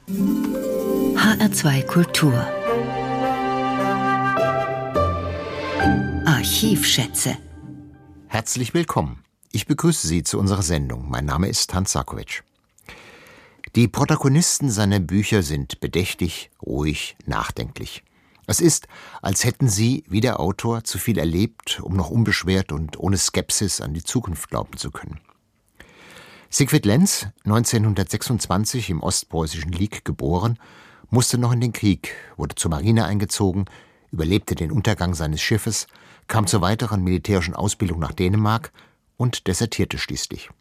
HR2 Kultur. Archivschätze. Herzlich willkommen. Ich begrüße Sie zu unserer Sendung. Mein Name ist Hans Sarkowitsch. Die Protagonisten seiner Bücher sind bedächtig, ruhig, nachdenklich. Es ist, als hätten sie, wie der Autor, zu viel erlebt, um noch unbeschwert und ohne Skepsis an die Zukunft glauben zu können. Siegfried Lenz, 1926 im ostpreußischen Lieck geboren, musste noch in den Krieg, wurde zur Marine eingezogen, überlebte den Untergang seines Schiffes, kam zur weiteren militärischen Ausbildung nach Dänemark und desertierte schließlich.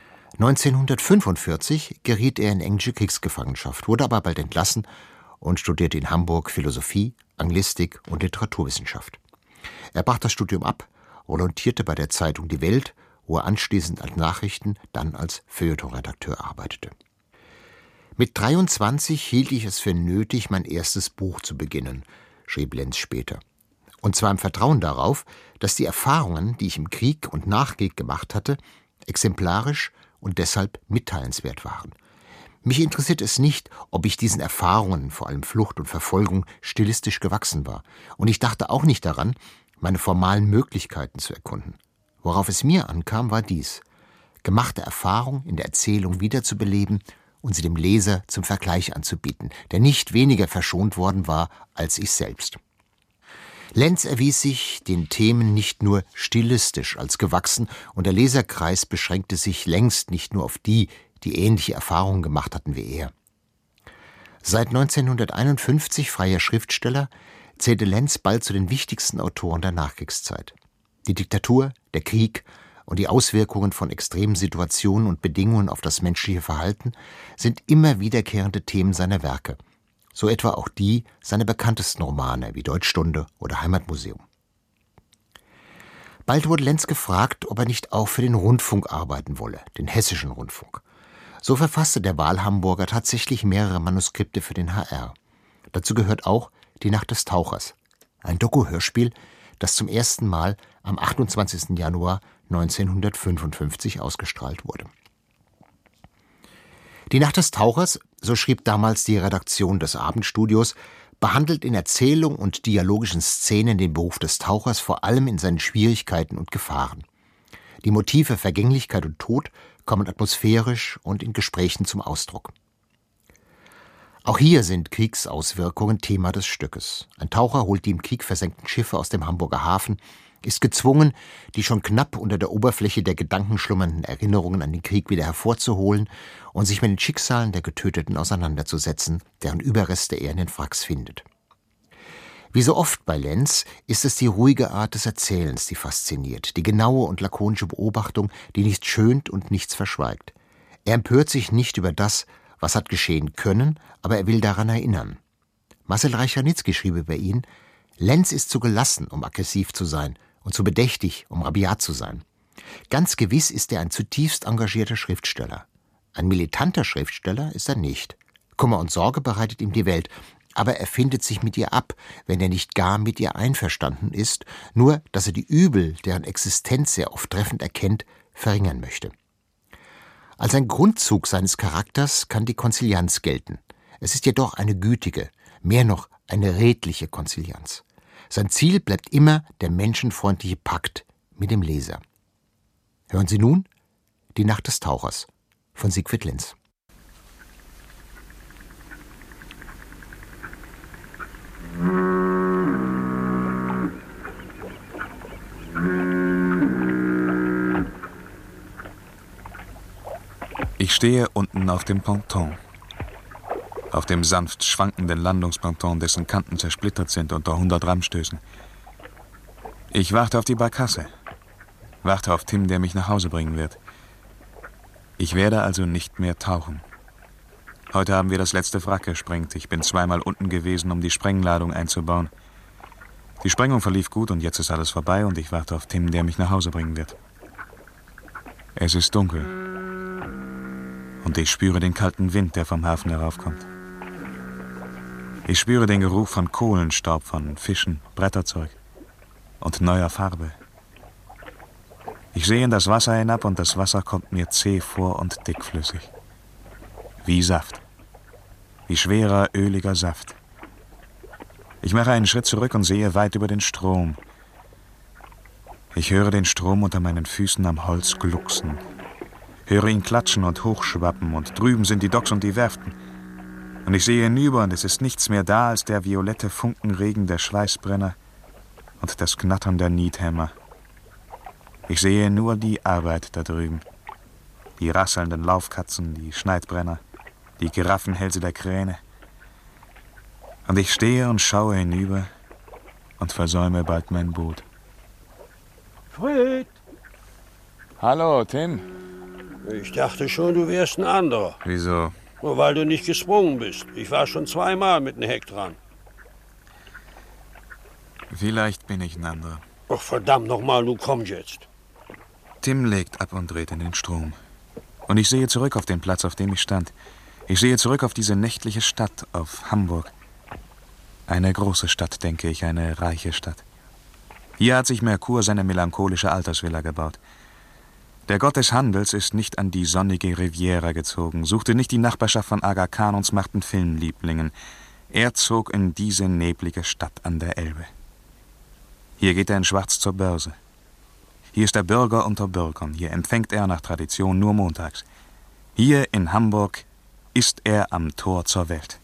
1945 geriet er in englische Kriegsgefangenschaft, wurde aber bald entlassen und studierte in Hamburg Philosophie, Anglistik und Literaturwissenschaft. Er brach das Studium ab, volontierte bei der Zeitung Die Welt, wo er anschließend als Nachrichten-, dann als Feuilletonredakteur arbeitete. Mit 23 hielt ich es für nötig, mein erstes Buch zu beginnen, schrieb Lenz später. Und zwar im Vertrauen darauf, dass die Erfahrungen, die ich im Krieg und nach Krieg gemacht hatte, exemplarisch und deshalb mitteilenswert waren. Mich interessiert es nicht, ob ich diesen Erfahrungen, vor allem Flucht und Verfolgung, stilistisch gewachsen war. Und ich dachte auch nicht daran, meine formalen Möglichkeiten zu erkunden. Worauf es mir ankam, war dies: gemachte Erfahrung in der Erzählung wiederzubeleben und sie dem Leser zum Vergleich anzubieten, der nicht weniger verschont worden war als ich selbst. Lenz erwies sich den Themen nicht nur stilistisch als gewachsen, und der Leserkreis beschränkte sich längst nicht nur auf die ähnliche Erfahrungen gemacht hatten wie er. Seit 1951 freier Schriftsteller, zählte Lenz bald zu den wichtigsten Autoren der Nachkriegszeit. Die Diktatur, der Krieg und die Auswirkungen von extremen Situationen und Bedingungen auf das menschliche Verhalten sind immer wiederkehrende Themen seiner Werke. So etwa auch die seiner bekanntesten Romane wie Deutschstunde oder Heimatmuseum. Bald wurde Lenz gefragt, ob er nicht auch für den Rundfunk arbeiten wolle, den Hessischen Rundfunk. So verfasste der Wahlhamburger tatsächlich mehrere Manuskripte für den HR. Dazu gehört auch Die Nacht des Tauchers, ein Doku-Hörspiel, das zum ersten Mal am 28. Januar 1955 ausgestrahlt wurde. Die Nacht des Tauchers, so schrieb damals die Redaktion des Abendstudios, behandelt in Erzählung und dialogischen Szenen den Beruf des Tauchers vor allem in seinen Schwierigkeiten und Gefahren. Die Motive Vergänglichkeit und Tod kommen atmosphärisch und in Gesprächen zum Ausdruck. Auch hier sind Kriegsauswirkungen Thema des Stückes. Ein Taucher holt die im Krieg versenkten Schiffe aus dem Hamburger Hafen, ist gezwungen, die schon knapp unter der Oberfläche der Gedanken schlummernden Erinnerungen an den Krieg wieder hervorzuholen und sich mit den Schicksalen der Getöteten auseinanderzusetzen, deren Überreste er in den Wracks findet. Wie so oft bei Lenz ist es die ruhige Art des Erzählens, die fasziniert, die genaue und lakonische Beobachtung, die nichts schönt und nichts verschweigt. Er empört sich nicht über das, was hat geschehen können, aber er will daran erinnern. Marcel Reich-Ranitzky schrieb über ihn: Lenz ist zu gelassen, um aggressiv zu sein, und zu bedächtig, um rabiat zu sein. Ganz gewiss ist er ein zutiefst engagierter Schriftsteller. Ein militanter Schriftsteller ist er nicht. Kummer und Sorge bereitet ihm die Welt, aber er findet sich mit ihr ab, wenn er nicht gar mit ihr einverstanden ist, nur dass er die Übel, deren Existenz er oft treffend erkennt, verringern möchte. Als ein Grundzug seines Charakters kann die Konzilianz gelten. Es ist jedoch eine gütige, mehr noch eine redliche Konzilianz. Sein Ziel bleibt immer der menschenfreundliche Pakt mit dem Leser. Hören Sie nun Die Nacht des Tauchers von Siegfried Lenz. Ich stehe unten auf dem Ponton. Auf dem sanft schwankenden Landungsponton, dessen Kanten zersplittert sind unter 100 Rammstößen. Ich warte auf die Barkasse. Warte auf Tim, der mich nach Hause bringen wird. Ich werde also nicht mehr tauchen. Heute haben wir das letzte Wrack gesprengt. Ich bin zweimal unten gewesen, um die Sprengladung einzubauen. Die Sprengung verlief gut und jetzt ist alles vorbei und ich warte auf Tim, der mich nach Hause bringen wird. Es ist dunkel. Und ich spüre den kalten Wind, der vom Hafen heraufkommt. Ich spüre den Geruch von Kohlenstaub, von Fischen, Bretterzeug und neuer Farbe. Ich sehe in das Wasser hinab und das Wasser kommt mir zäh vor und dickflüssig. Wie Saft. wie schwerer, öliger Saft. Ich mache einen Schritt zurück und sehe weit über den Strom. Ich höre den Strom unter meinen Füßen am Holz glucksen, höre ihn klatschen und hochschwappen, und drüben sind die Docks und die Werften. Und ich sehe hinüber, und es ist nichts mehr da als der violette Funkenregen der Schweißbrenner und das Knattern der Niethämmer. Ich sehe nur die Arbeit da drüben. Die rasselnden Laufkatzen, die Schneidbrenner, die Giraffenhälse der Kräne. Und ich stehe und schaue hinüber und versäume bald mein Boot. Fred! Hallo, Tim. Ich dachte schon, du wärst ein anderer. Wieso? Nur weil du nicht gesprungen bist. Ich war schon 2-mal mit dem Heck dran. Vielleicht bin ich ein anderer. Ach, verdammt nochmal, du komm jetzt. Tim legt ab und dreht in den Strom. Und ich sehe zurück auf den Platz, auf dem ich stand. Ich sehe zurück auf diese nächtliche Stadt, auf Hamburg. Eine große Stadt, denke ich, eine reiche Stadt. Hier hat sich Merkur seine melancholische Altersvilla gebaut. Der Gott des Handels ist nicht an die sonnige Riviera gezogen, suchte nicht die Nachbarschaft von Aga Khan und smachten Filmlieblingen. Er zog in diese neblige Stadt an der Elbe. Hier geht er in Schwarz zur Börse. Hier ist er Bürger unter Bürgern. Hier empfängt er nach Tradition nur montags. Hier in Hamburg ist er am Tor zur Welt.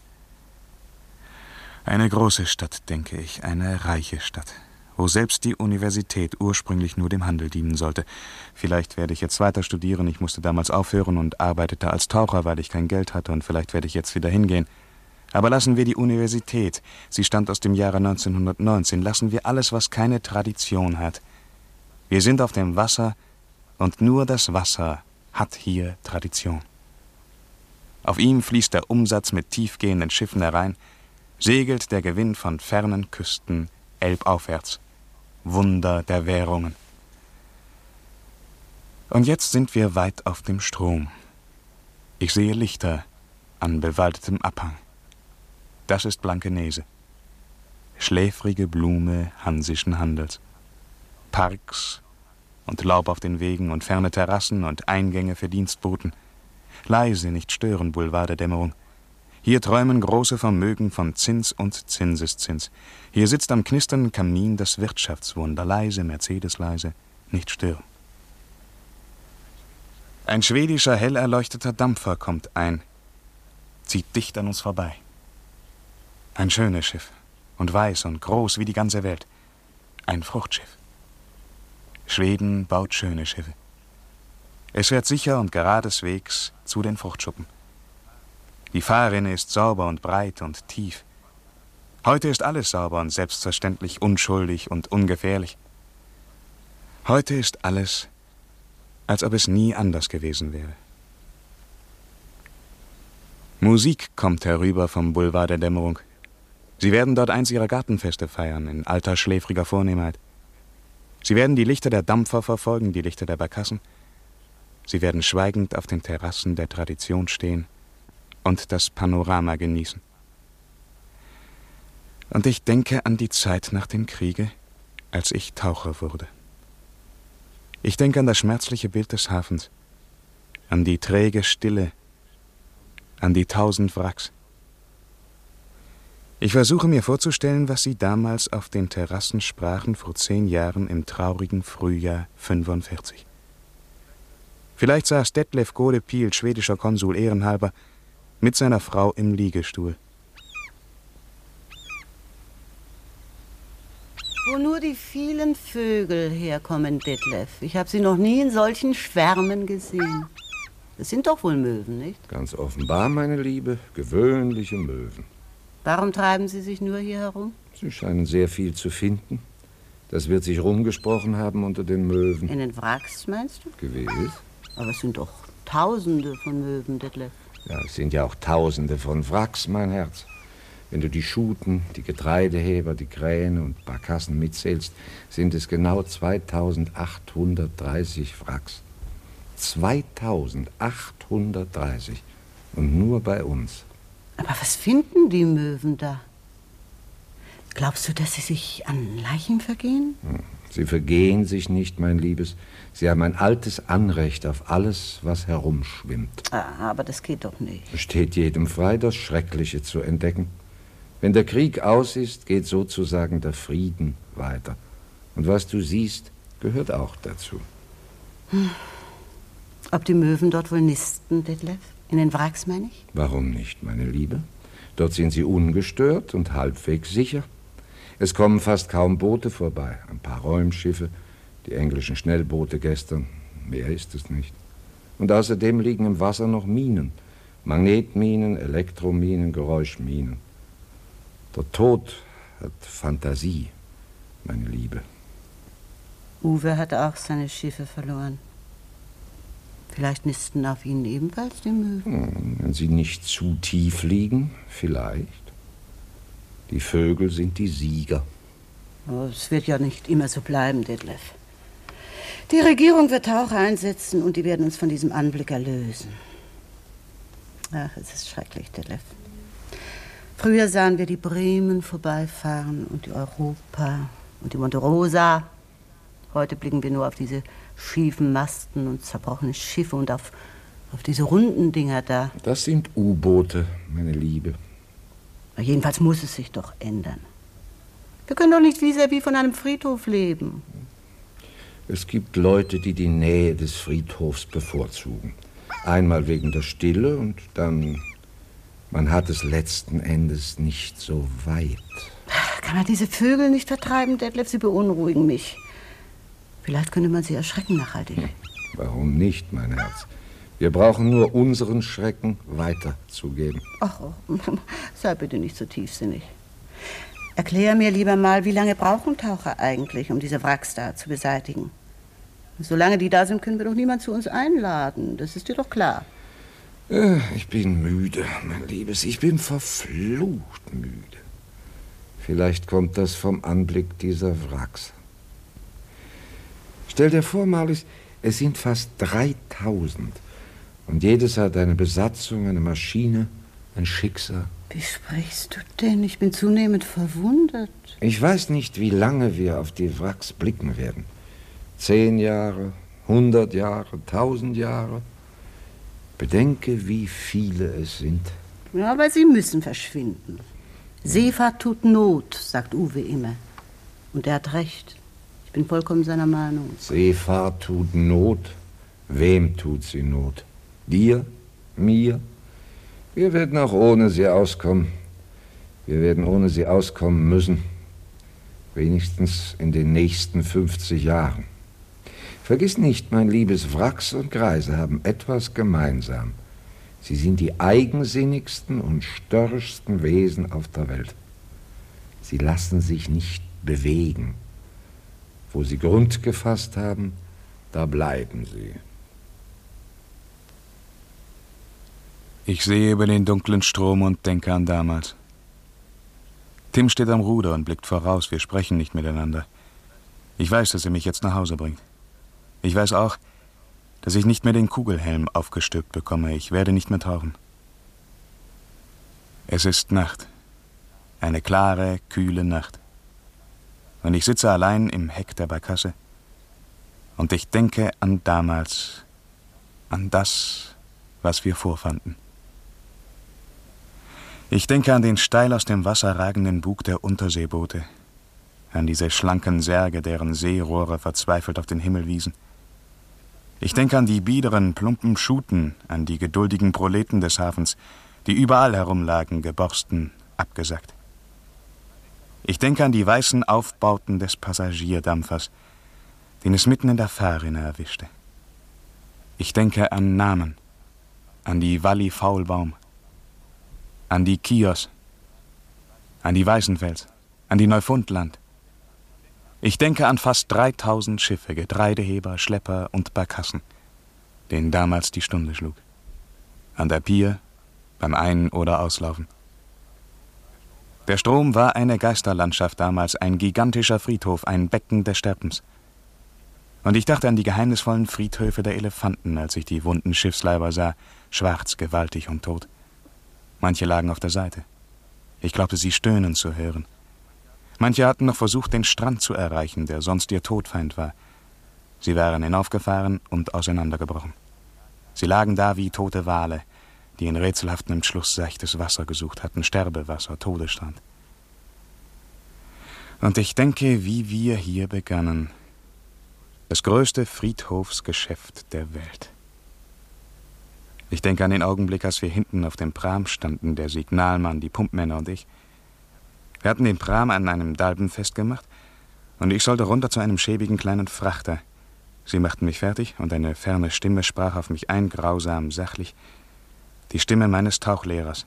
Eine große Stadt, denke ich, eine reiche Stadt, wo selbst die Universität ursprünglich nur dem Handel dienen sollte. Vielleicht werde ich jetzt weiter studieren. Ich musste damals aufhören und arbeitete als Taucher, weil ich kein Geld hatte, und vielleicht werde ich jetzt wieder hingehen. Aber lassen wir die Universität, sie stammt aus dem Jahre 1919, lassen wir alles, was keine Tradition hat. Wir sind auf dem Wasser, und nur das Wasser hat hier Tradition. Auf ihm fließt der Umsatz mit tiefgehenden Schiffen herein, segelt der Gewinn von fernen Küsten elbaufwärts. Wunder der Währungen. Und jetzt sind wir weit auf dem Strom. Ich sehe Lichter an bewaldetem Abhang. Das ist Blankenese. Schläfrige Blume hansischen Handels. Parks und Laub auf den Wegen und ferne Terrassen und Eingänge für Dienstboten. Leise, nicht stören, Boulevard der Dämmerung. Hier träumen große Vermögen von Zins und Zinseszins. Hier sitzt am knisternden Kamin das Wirtschaftswunder, leise, Mercedes-leise, nicht stören. Ein schwedischer, hell erleuchteter Dampfer kommt ein, zieht dicht an uns vorbei. Ein schönes Schiff und weiß und groß wie die ganze Welt. Ein Fruchtschiff. Schweden baut schöne Schiffe. Es fährt sicher und geradeswegs zu den Fruchtschuppen. Die Fahrrinne ist sauber und breit und tief. Heute ist alles sauber und selbstverständlich, unschuldig und ungefährlich. Heute ist alles, als ob es nie anders gewesen wäre. Musik kommt herüber vom Boulevard der Dämmerung. Sie werden dort eins ihrer Gartenfeste feiern, in alter, schläfriger Vornehmheit. Sie werden die Lichter der Dampfer verfolgen, die Lichter der Barkassen. Sie werden schweigend auf den Terrassen der Tradition stehen und das Panorama genießen. Und ich denke an die Zeit nach dem Kriege, als ich Taucher wurde. Ich denke an das schmerzliche Bild des Hafens, an die träge Stille, an die 1000 Wracks. Ich versuche mir vorzustellen, was sie damals auf den Terrassen sprachen vor 10 Jahren im traurigen Frühjahr 45. Vielleicht saß Detlef Gode-Piel, schwedischer Konsul ehrenhalber, mit seiner Frau im Liegestuhl. Wo nur die vielen Vögel herkommen, Detlef. Ich habe sie noch nie in solchen Schwärmen gesehen. Das sind doch wohl Möwen, nicht? Ganz offenbar, meine Liebe, gewöhnliche Möwen. Warum treiben sie sich nur hier herum? Sie scheinen sehr viel zu finden. Das wird sich rumgesprochen haben unter den Möwen. In den Wracks, meinst du? Gewiss. Aber es sind doch Tausende von Möwen, Detlef. Ja, es sind ja auch Tausende von Wracks, mein Herz. Wenn du die Schuten, die Getreideheber, die Kräne und Barkassen mitzählst, sind es genau 2830 Wracks. 2830. Und nur bei uns. Aber was finden die Möwen da? Glaubst du, dass sie sich an Leichen vergehen? Sie vergehen sich nicht, mein Liebes. Sie haben ein altes Anrecht auf alles, was herumschwimmt. Aber das geht doch nicht. Es steht jedem frei, das Schreckliche zu entdecken. Wenn der Krieg aus ist, geht sozusagen der Frieden weiter. Und was du siehst, gehört auch dazu. Ob die Möwen dort wohl nisten, Detlef? In den Wracks, meine ich? Warum nicht, meine Liebe? Dort sind sie ungestört und halbwegs sicher. Es kommen fast kaum Boote vorbei. Ein paar Räumschiffe, die englischen Schnellboote gestern. Mehr ist es nicht. Und außerdem liegen im Wasser noch Minen. Magnetminen, Elektrominen, Geräuschminen. Der Tod hat Fantasie, meine Liebe. Uwe hat auch seine Schiffe verloren. Vielleicht nisten auf ihnen ebenfalls die Möwen. Wenn sie nicht zu tief liegen, vielleicht. Die Vögel sind die Sieger. Oh, es wird ja nicht immer so bleiben, Detlef. Die Regierung wird Taucher einsetzen und die werden uns von diesem Anblick erlösen. Ach, es ist schrecklich, Detlef. Früher sahen wir die Bremen vorbeifahren und die Europa und die Monte Rosa. Heute blicken wir nur auf diese schiefen Masten und zerbrochene Schiffe und auf diese runden Dinger da. Das sind U-Boote, meine Liebe. Jedenfalls muss es sich doch ändern. Wir können doch nicht vis-à-vis von einem Friedhof leben. Es gibt Leute, die die Nähe des Friedhofs bevorzugen. Einmal wegen der Stille und dann, man hat es letzten Endes nicht so weit. Kann man diese Vögel nicht vertreiben, Detlef? Sie beunruhigen mich. Vielleicht könnte man sie erschrecken nachhaltig. Warum nicht, mein Herz? Wir brauchen nur unseren Schrecken weiterzugeben. Ach, sei bitte nicht so tiefsinnig. Erklär mir lieber mal, wie lange brauchen Taucher eigentlich, um diese Wracks da zu beseitigen? Solange die da sind, können wir doch niemand zu uns einladen. Das ist dir doch klar. Ich bin müde, mein Liebes. Ich bin verflucht müde. Vielleicht kommt das vom Anblick dieser Wracks. Stell dir vor, Marlies, es sind fast 3000. Und jedes hat eine Besatzung, eine Maschine, ein Schicksal. Wie sprichst du denn? Ich bin zunehmend verwundert. Ich weiß nicht, wie lange wir auf die Wracks blicken werden. 10 Jahre, 100 Jahre, 1000 Jahre. Bedenke, wie viele es sind. Ja, aber sie müssen verschwinden. Seefahrt tut Not, sagt Uwe immer. Und er hat recht. Ich bin vollkommen seiner Meinung. Seefahrt tut Not. Wem tut sie Not? Dir? Mir? Wir werden auch ohne sie auskommen. Wir werden ohne sie auskommen müssen. Wenigstens in den nächsten 50 Jahren. Vergiss nicht, mein liebes, Wracks und Greise haben etwas gemeinsam. Sie sind die eigensinnigsten und störrischsten Wesen auf der Welt. Sie lassen sich nicht bewegen. Wo sie Grund gefasst haben, da bleiben sie. Ich sehe über den dunklen Strom und denke an damals. Tim steht am Ruder und blickt voraus. Wir sprechen nicht miteinander. Ich weiß, dass er mich jetzt nach Hause bringt. Ich weiß auch, dass ich nicht mehr den Kugelhelm aufgestülpt bekomme. Ich werde nicht mehr tauchen. Es ist Nacht. Eine klare, kühle Nacht. Und ich sitze allein im Heck der Barkasse. Und ich denke an damals, an das, was wir vorfanden. Ich denke an den steil aus dem Wasser ragenden Bug der Unterseeboote, an diese schlanken Särge, deren Seerohre verzweifelt auf den Himmel wiesen. Ich denke an die biederen, plumpen Schuten, an die geduldigen Proleten des Hafens, die überall herumlagen, geborsten, abgesackt. Ich denke an die weißen Aufbauten des Passagierdampfers, den es mitten in der Fahrrinne erwischte. Ich denke an Namen, an die Walli Faulbaum, an die Chios, an die Weißenfels, an die Neufundland. Ich denke an fast 3000 Schiffe, Getreideheber, Schlepper und Barkassen, denen damals die Stunde schlug. An der Pier, beim Ein- oder Auslaufen. Der Strom war eine Geisterlandschaft damals, ein gigantischer Friedhof, ein Becken des Sterbens. Und ich dachte an die geheimnisvollen Friedhöfe der Elefanten, als ich die wunden Schiffsleiber sah, schwarz, gewaltig und tot. Manche lagen auf der Seite. Ich glaubte, sie stöhnen zu hören. Manche hatten noch versucht, den Strand zu erreichen, der sonst ihr Todfeind war. Sie waren hinaufgefahren und auseinandergebrochen. Sie lagen da wie tote Wale, die in rätselhaftem Entschluss seichtes Wasser gesucht hatten, Sterbewasser, Todesstrand. Und ich denke, wie wir hier begannen. Das größte Friedhofsgeschäft der Welt. Ich denke an den Augenblick, als wir hinten auf dem Pram standen, der Signalmann, die Pumpmänner und ich. Wir hatten den Pram an einem Dalben festgemacht und ich sollte runter zu einem schäbigen kleinen Frachter. Sie machten mich fertig und eine ferne Stimme sprach auf mich ein, grausam, sachlich. Die Stimme meines Tauchlehrers.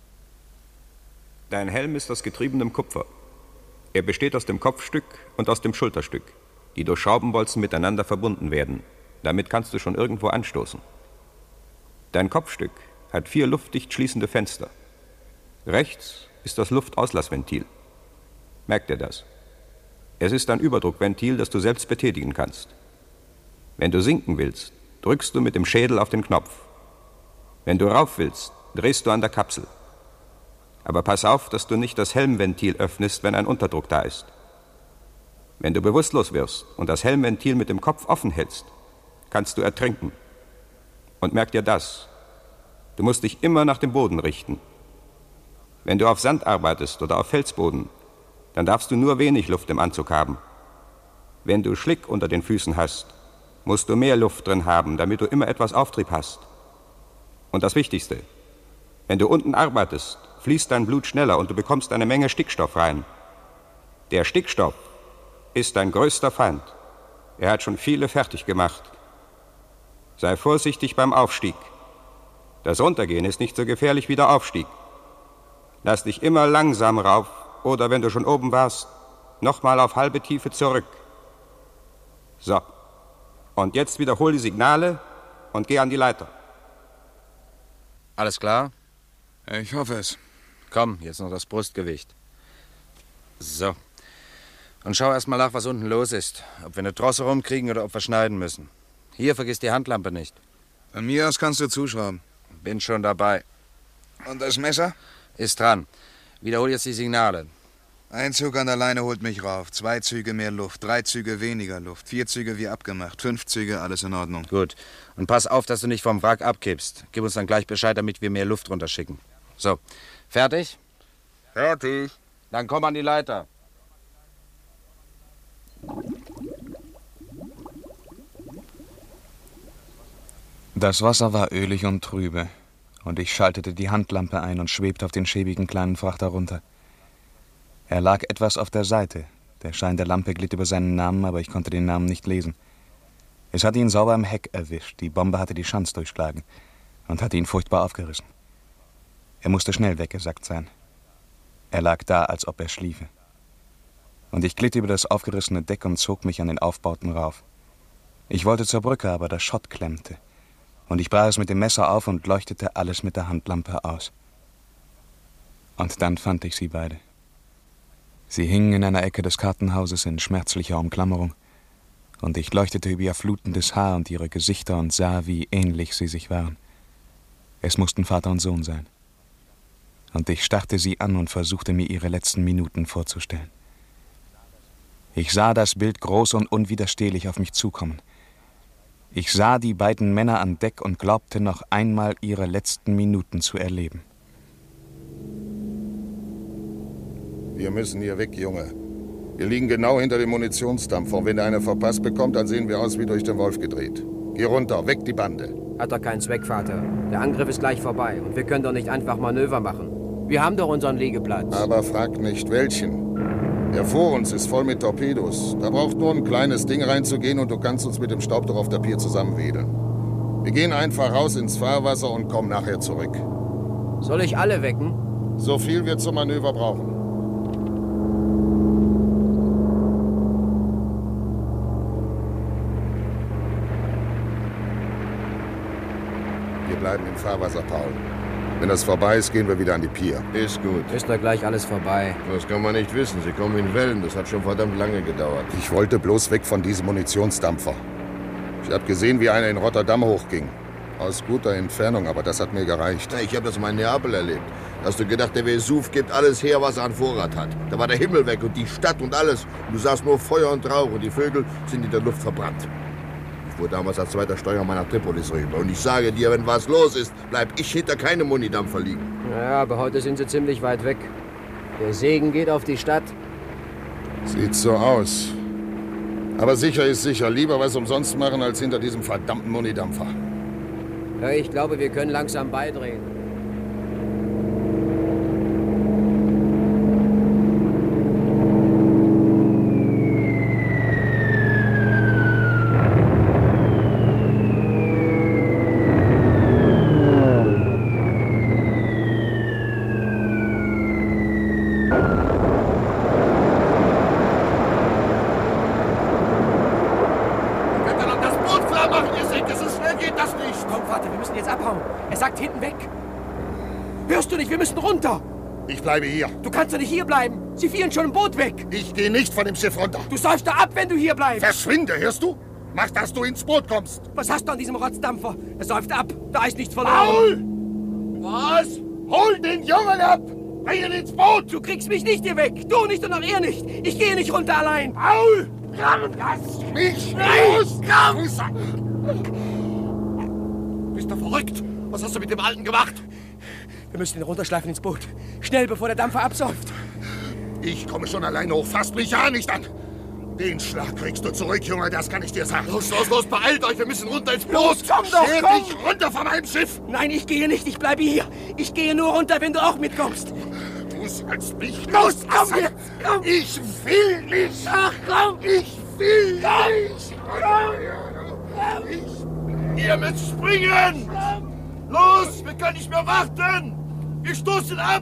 Dein Helm ist aus getriebenem Kupfer. Er besteht aus dem Kopfstück und aus dem Schulterstück, die durch Schraubenbolzen miteinander verbunden werden. Damit kannst du schon irgendwo anstoßen. Dein Kopfstück hat 4 luftdicht schließende Fenster. Rechts ist das Luftauslassventil. Merk dir das. Es ist ein Überdruckventil, das du selbst betätigen kannst. Wenn du sinken willst, drückst du mit dem Schädel auf den Knopf. Wenn du rauf willst, drehst du an der Kapsel. Aber pass auf, dass du nicht das Helmventil öffnest, wenn ein Unterdruck da ist. Wenn du bewusstlos wirst und das Helmventil mit dem Kopf offen hältst, kannst du ertrinken. Und merk dir das, du musst dich immer nach dem Boden richten. Wenn du auf Sand arbeitest oder auf Felsboden, dann darfst du nur wenig Luft im Anzug haben. Wenn du Schlick unter den Füßen hast, musst du mehr Luft drin haben, damit du immer etwas Auftrieb hast. Und das Wichtigste, wenn du unten arbeitest, fließt dein Blut schneller und du bekommst eine Menge Stickstoff rein. Der Stickstoff ist dein größter Feind. Er hat schon viele fertig gemacht. Sei vorsichtig beim Aufstieg. Das Runtergehen ist nicht so gefährlich wie der Aufstieg. Lass dich immer langsam rauf oder, wenn du schon oben warst, nochmal auf halbe Tiefe zurück. So. Und jetzt wiederhol die Signale und geh an die Leiter. Alles klar? Ich hoffe es. Komm, jetzt noch das Brustgewicht. So. Und schau erst mal nach, was unten los ist. Ob wir eine Trosse rumkriegen oder ob wir schneiden müssen. Hier, vergiss die Handlampe nicht. Von mir aus kannst du zuschrauben. Bin schon dabei. Und das Messer? Ist dran. Wiederhol jetzt die Signale. Ein Zug an der Leine holt mich rauf. 2 Züge mehr Luft, 3 Züge weniger Luft, 4 Züge wie abgemacht, 5 Züge, alles in Ordnung. Gut. Und pass auf, dass du nicht vom Wrack abkippst. Gib uns dann gleich Bescheid, damit wir mehr Luft runterschicken. So. Fertig? Fertig. Dann komm an die Leiter. Das Wasser war ölig und trübe, und ich schaltete die Handlampe ein und schwebte auf den schäbigen kleinen Frachter runter. Er lag etwas auf der Seite. Der Schein der Lampe glitt über seinen Namen, aber ich konnte den Namen nicht lesen. Es hatte ihn sauber am Heck erwischt. Die Bombe hatte die Schanz durchschlagen und hatte ihn furchtbar aufgerissen. Er musste schnell weggesackt sein. Er lag da, als ob er schliefe. Und ich glitt über das aufgerissene Deck und zog mich an den Aufbauten rauf. Ich wollte zur Brücke, aber der Schott klemmte. Und ich brach es mit dem Messer auf und leuchtete alles mit der Handlampe aus. Und dann fand ich sie beide. Sie hingen in einer Ecke des Kartenhauses in schmerzlicher Umklammerung, und ich leuchtete über ihr flutendes Haar und ihre Gesichter und sah, wie ähnlich sie sich waren. Es mussten Vater und Sohn sein. Und ich starrte sie an und versuchte mir ihre letzten Minuten vorzustellen. Ich sah das Bild groß und unwiderstehlich auf mich zukommen. Ich sah die beiden Männer an Deck und glaubte noch einmal ihre letzten Minuten zu erleben. Wir müssen hier weg, Junge. Wir liegen genau hinter dem Munitionsdampfer. Und wenn der eine verpasst bekommt, dann sehen wir aus wie durch den Wolf gedreht. Geh runter, weg die Bande. Hat doch keinen Zweck, Vater. Der Angriff ist gleich vorbei und wir können doch nicht einfach Manöver machen. Wir haben doch unseren Liegeplatz. Aber frag nicht, welchen. Der vor uns ist voll mit Torpedos. Da braucht nur ein kleines Ding reinzugehen und du kannst uns mit dem Staubdruck auf der Pier zusammenwedeln. Wir gehen einfach raus ins Fahrwasser und kommen nachher zurück. Soll ich alle wecken? So viel wir zum Manöver brauchen. Wir bleiben im Fahrwasser, Paul. Wenn das vorbei ist, gehen wir wieder an die Pier. Ist gut. Ist doch gleich alles vorbei. Das kann man nicht wissen. Sie kommen in Wellen. Das hat schon verdammt lange gedauert. Ich wollte bloß weg von diesem Munitionsdampfer. Ich habe gesehen, wie einer in Rotterdam hochging. Aus guter Entfernung, aber das hat mir gereicht. Ich habe das mal in Neapel erlebt. Hast du gedacht, der Vesuv gibt alles her, was er an Vorrat hat. Da war der Himmel weg und die Stadt und alles. Und du sahst nur Feuer und Rauch und die Vögel sind in der Luft verbrannt. Ich fuhr damals als zweiter Steuermann nach Tripolis rüber. Und ich sage dir, wenn was los ist, bleib ich hinter keinem Munidampfer liegen. Ja, aber heute sind sie ziemlich weit weg. Der Segen geht auf die Stadt. Sieht so aus. Aber sicher ist sicher. Lieber was umsonst machen, als hinter diesem verdammten Munidampfer. Ja, ich glaube, wir können langsam beidrehen. Ich bleibe hier. Du kannst doch nicht hier bleiben. Sie fielen schon im Boot weg. Ich gehe nicht von dem Schiff runter. Du säufst da ab, wenn du hier bleibst. Verschwinde, hörst du? Mach, dass du ins Boot kommst. Was hast du an diesem Rotzdampfer? Er säuft ab. Da ist nichts verloren. Paul! Was? Hol den Jungen ab! Bring ihn ins Boot! Du kriegst mich nicht hier weg. Du nicht und auch er nicht. Ich gehe nicht runter allein. Paul! Lass mich los! Bist du verrückt? Was hast du mit dem Alten gemacht? Wir müssen ihn runterschleifen ins Boot. Schnell, bevor der Dampfer absäuft. Ich komme schon alleine hoch. Fass mich ja nicht an. Den Schlag kriegst du zurück, Junge. Das kann ich dir sagen. Los, beeilt euch. Wir müssen runter ins Boot. Los, komm doch, Stell komm! dich runter von meinem Schiff. Nein, ich gehe nicht. Ich bleibe hier. Ich gehe nur runter, wenn du auch mitkommst. Du sollst mich Los, komm jetzt! Komm! Ich will nicht. Ach, komm! Ich will nicht. Ihr müsst springen! Los, wir können nicht mehr warten! Wir stoßen ab!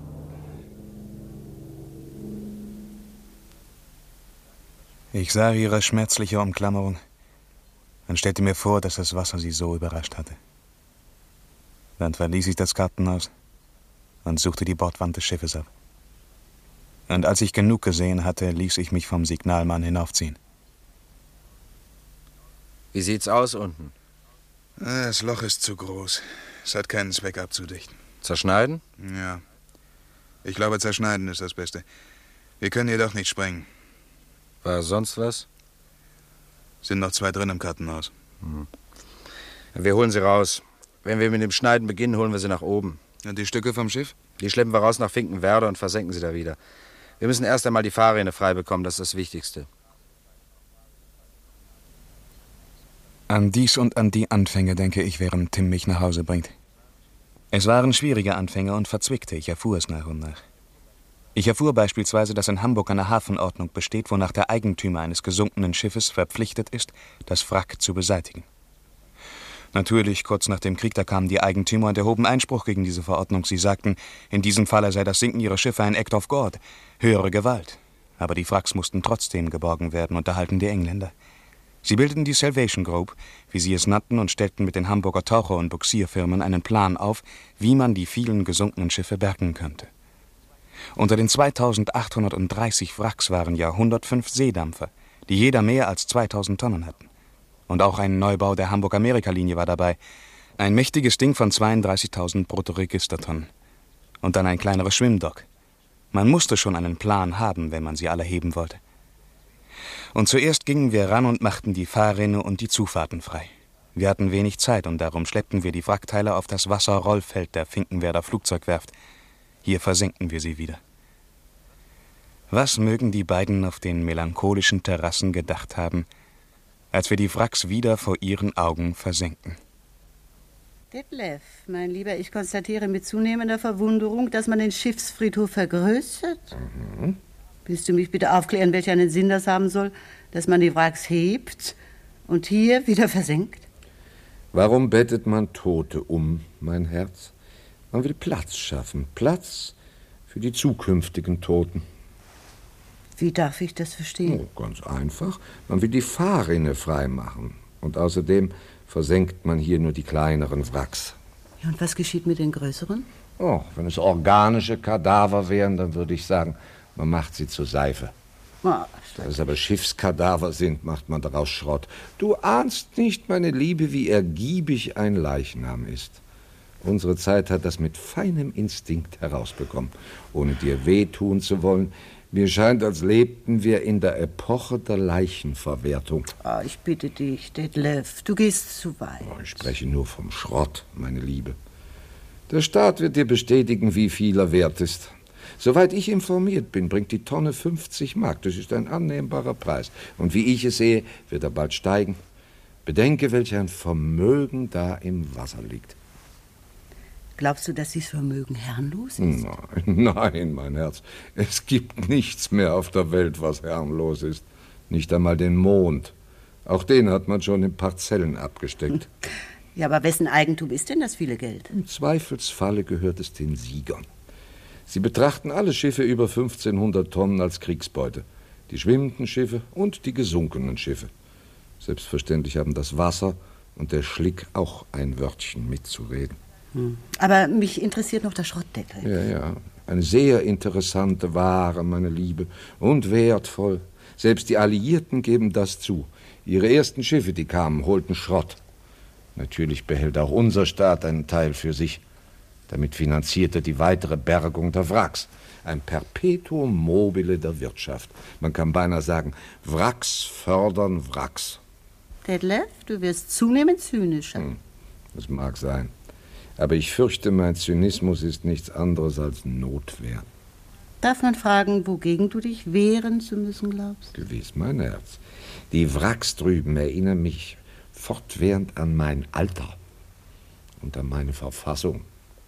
Ich sah ihre schmerzliche Umklammerung und stellte mir vor, dass das Wasser sie so überrascht hatte. Dann verließ ich das Kartenhaus und suchte die Bordwand des Schiffes ab. Und als ich genug gesehen hatte, ließ ich mich vom Signalmann hinaufziehen. Wie sieht's aus unten? Das Loch ist zu groß. Es hat keinen Zweck abzudichten. Zerschneiden? Ja. Ich glaube, zerschneiden ist das Beste. Wir können jedoch nicht sprengen. War sonst was? Sind noch 2 drin im Kartenhaus. Wir holen sie raus. Wenn wir mit dem Schneiden beginnen, holen wir sie nach oben. Und die Stücke vom Schiff? Die schleppen wir raus nach Finkenwerder und versenken sie da wieder. Wir müssen erst einmal die Fahrräder frei bekommen, das ist das Wichtigste. An dies und an die Anfänge denke ich, während Tim mich nach Hause bringt. Es waren schwierige Anfänge und verzwickte, ich erfuhr es nach und nach. Ich erfuhr beispielsweise, dass in Hamburg eine Hafenordnung besteht, wonach der Eigentümer eines gesunkenen Schiffes verpflichtet ist, das Wrack zu beseitigen. Natürlich, kurz nach dem Krieg, da kamen die Eigentümer und erhoben Einspruch gegen diese Verordnung. Sie sagten, in diesem Falle sei das Sinken ihrer Schiffe ein Act of God, höhere Gewalt. Aber die Wracks mussten trotzdem geborgen werden, unterhalten die Engländer. Sie bildeten die Salvation Group, wie sie es nannten, und stellten mit den Hamburger Taucher- und Bugsierfirmen einen Plan auf, wie man die vielen gesunkenen Schiffe bergen könnte. Unter den 2830 Wracks waren ja 105 Seedampfer, die jeder mehr als 2000 Tonnen hatten. Und auch ein Neubau der Hamburg-Amerika-Linie war dabei. Ein mächtiges Ding von 32.000 Bruttoregistertonnen. Und dann ein kleineres Schwimmdock. Man musste schon einen Plan haben, wenn man sie alle heben wollte. Und zuerst gingen wir ran und machten die Fahrrinne und die Zufahrten frei. Wir hatten wenig Zeit und darum schleppten wir die Wrackteile auf das Wasserrollfeld der Finkenwerder Flugzeugwerft. Hier versenkten wir sie wieder. Was mögen die beiden auf den melancholischen Terrassen gedacht haben, als wir die Wracks wieder vor ihren Augen versenkten? Detlef, mein Lieber, ich konstatiere mit zunehmender Verwunderung, dass man den Schiffsfriedhof vergrößert. Willst du mich bitte aufklären, welch einen Sinn das haben soll, dass man die Wracks hebt und hier wieder versenkt? Warum bettet man Tote um, mein Herz? Man will Platz schaffen, Platz für die zukünftigen Toten. Wie darf ich das verstehen? Oh, ganz einfach. Man will die Fahrrinne freimachen. Und außerdem versenkt man hier nur die kleineren Wracks. Ja, und was geschieht mit den größeren? Oh, wenn es organische Kadaver wären, dann würde ich sagen, man macht sie zur Seife. Oh, da es aber Schiffskadaver sind, macht man daraus Schrott. Du ahnst nicht, meine Liebe, wie ergiebig ein Leichnam ist. Unsere Zeit hat das mit feinem Instinkt herausbekommen, ohne dir wehtun zu wollen. Mir scheint, als lebten wir in der Epoche der Leichenverwertung. Oh, ich bitte dich, Detlef, du gehst zu weit. Oh, ich spreche nur vom Schrott, meine Liebe. Der Staat wird dir bestätigen, wie viel er wert ist. Soweit ich informiert bin, bringt die Tonne 50 Mark. Das ist ein annehmbarer Preis. Und wie ich es sehe, wird er bald steigen. Bedenke, welch ein Vermögen da im Wasser liegt. Glaubst du, dass dieses Vermögen herrenlos ist? Nein, mein Herz. Es gibt nichts mehr auf der Welt, was herrenlos ist. Nicht einmal den Mond. Auch den hat man schon in Parzellen abgesteckt. Ja, aber wessen Eigentum ist denn das viele Geld? Im Zweifelsfalle gehört es den Siegern. Sie betrachten alle Schiffe über 1500 Tonnen als Kriegsbeute. Die schwimmenden Schiffe und die gesunkenen Schiffe. Selbstverständlich haben das Wasser und der Schlick auch ein Wörtchen mitzureden. Aber mich interessiert noch der Schrottdeckel. Ja, eine sehr interessante Ware, meine Liebe, und wertvoll. Selbst die Alliierten geben das zu. Ihre ersten Schiffe, die kamen, holten Schrott. Natürlich behält auch unser Staat einen Teil für sich. Damit finanziert er die weitere Bergung der Wracks. Ein Perpetuum mobile der Wirtschaft. Man kann beinahe sagen, Wracks fördern Wracks. Detlef, du wirst zunehmend zynischer. Das mag sein. Aber ich fürchte, mein Zynismus ist nichts anderes als Notwehr. Darf man fragen, wogegen du dich wehren zu müssen glaubst? Gewiss, mein Herz. Die Wracks drüben erinnern mich fortwährend an mein Alter und an meine Verfassung.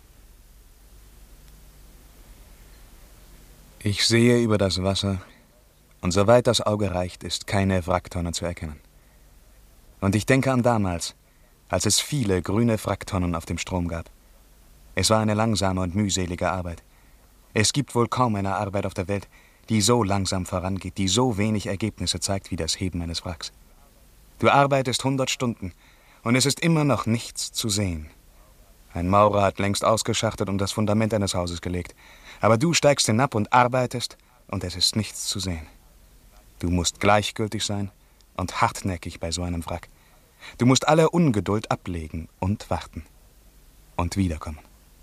Ich sehe über das Wasser, und soweit das Auge reicht, ist keine Wracktonne zu erkennen. Und ich denke an damals, als es viele grüne Wracktonnen auf dem Strom gab. Es war eine langsame und mühselige Arbeit. Es gibt wohl kaum eine Arbeit auf der Welt, die so langsam vorangeht, die so wenig Ergebnisse zeigt wie das Heben eines Wracks. Du arbeitest 100 Stunden und es ist immer noch nichts zu sehen. Ein Maurer hat längst ausgeschachtet und das Fundament eines Hauses gelegt. Aber du steigst hinab und arbeitest und es ist nichts zu sehen. Du musst gleichgültig sein und hartnäckig bei so einem Wrack. Du musst alle Ungeduld ablegen und warten und wiederkommen.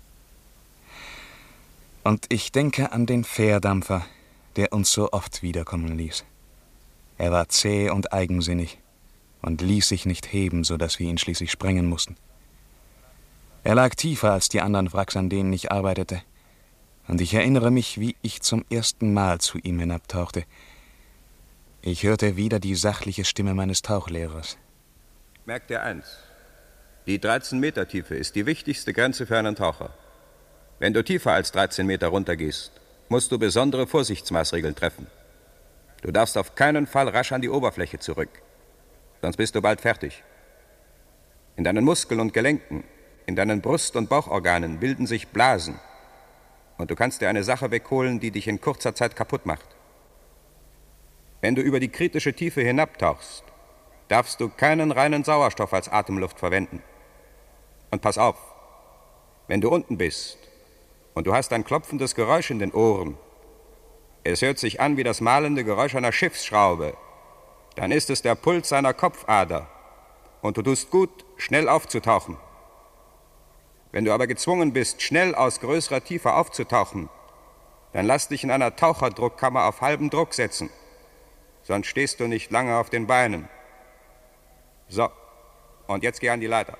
Und ich denke an den Fährdampfer, der uns so oft wiederkommen ließ. Er war zäh und eigensinnig und ließ sich nicht heben, sodass wir ihn schließlich sprengen mussten. Er lag tiefer als die anderen Wracks, an denen ich arbeitete, und ich erinnere mich, wie ich zum ersten Mal zu ihm hinabtauchte. Ich hörte wieder die sachliche Stimme meines Tauchlehrers. Merk dir eins. Die 13 Meter Tiefe ist die wichtigste Grenze für einen Taucher. Wenn du tiefer als 13 Meter runtergehst, musst du besondere Vorsichtsmaßregeln treffen. Du darfst auf keinen Fall rasch an die Oberfläche zurück, sonst bist du bald fertig. In deinen Muskeln und Gelenken, in deinen Brust- und Bauchorganen bilden sich Blasen und du kannst dir eine Sache wegholen, die dich in kurzer Zeit kaputt macht. Wenn du über die kritische Tiefe hinabtauchst, darfst du keinen reinen Sauerstoff als Atemluft verwenden. Und pass auf, wenn du unten bist und du hast ein klopfendes Geräusch in den Ohren, es hört sich an wie das mahlende Geräusch einer Schiffsschraube, dann ist es der Puls seiner Kopfader und du tust gut, schnell aufzutauchen. Wenn du aber gezwungen bist, schnell aus größerer Tiefe aufzutauchen, dann lass dich in einer Taucherdruckkammer auf halben Druck setzen, sonst stehst du nicht lange auf den Beinen. So, und jetzt geh an die Leiter.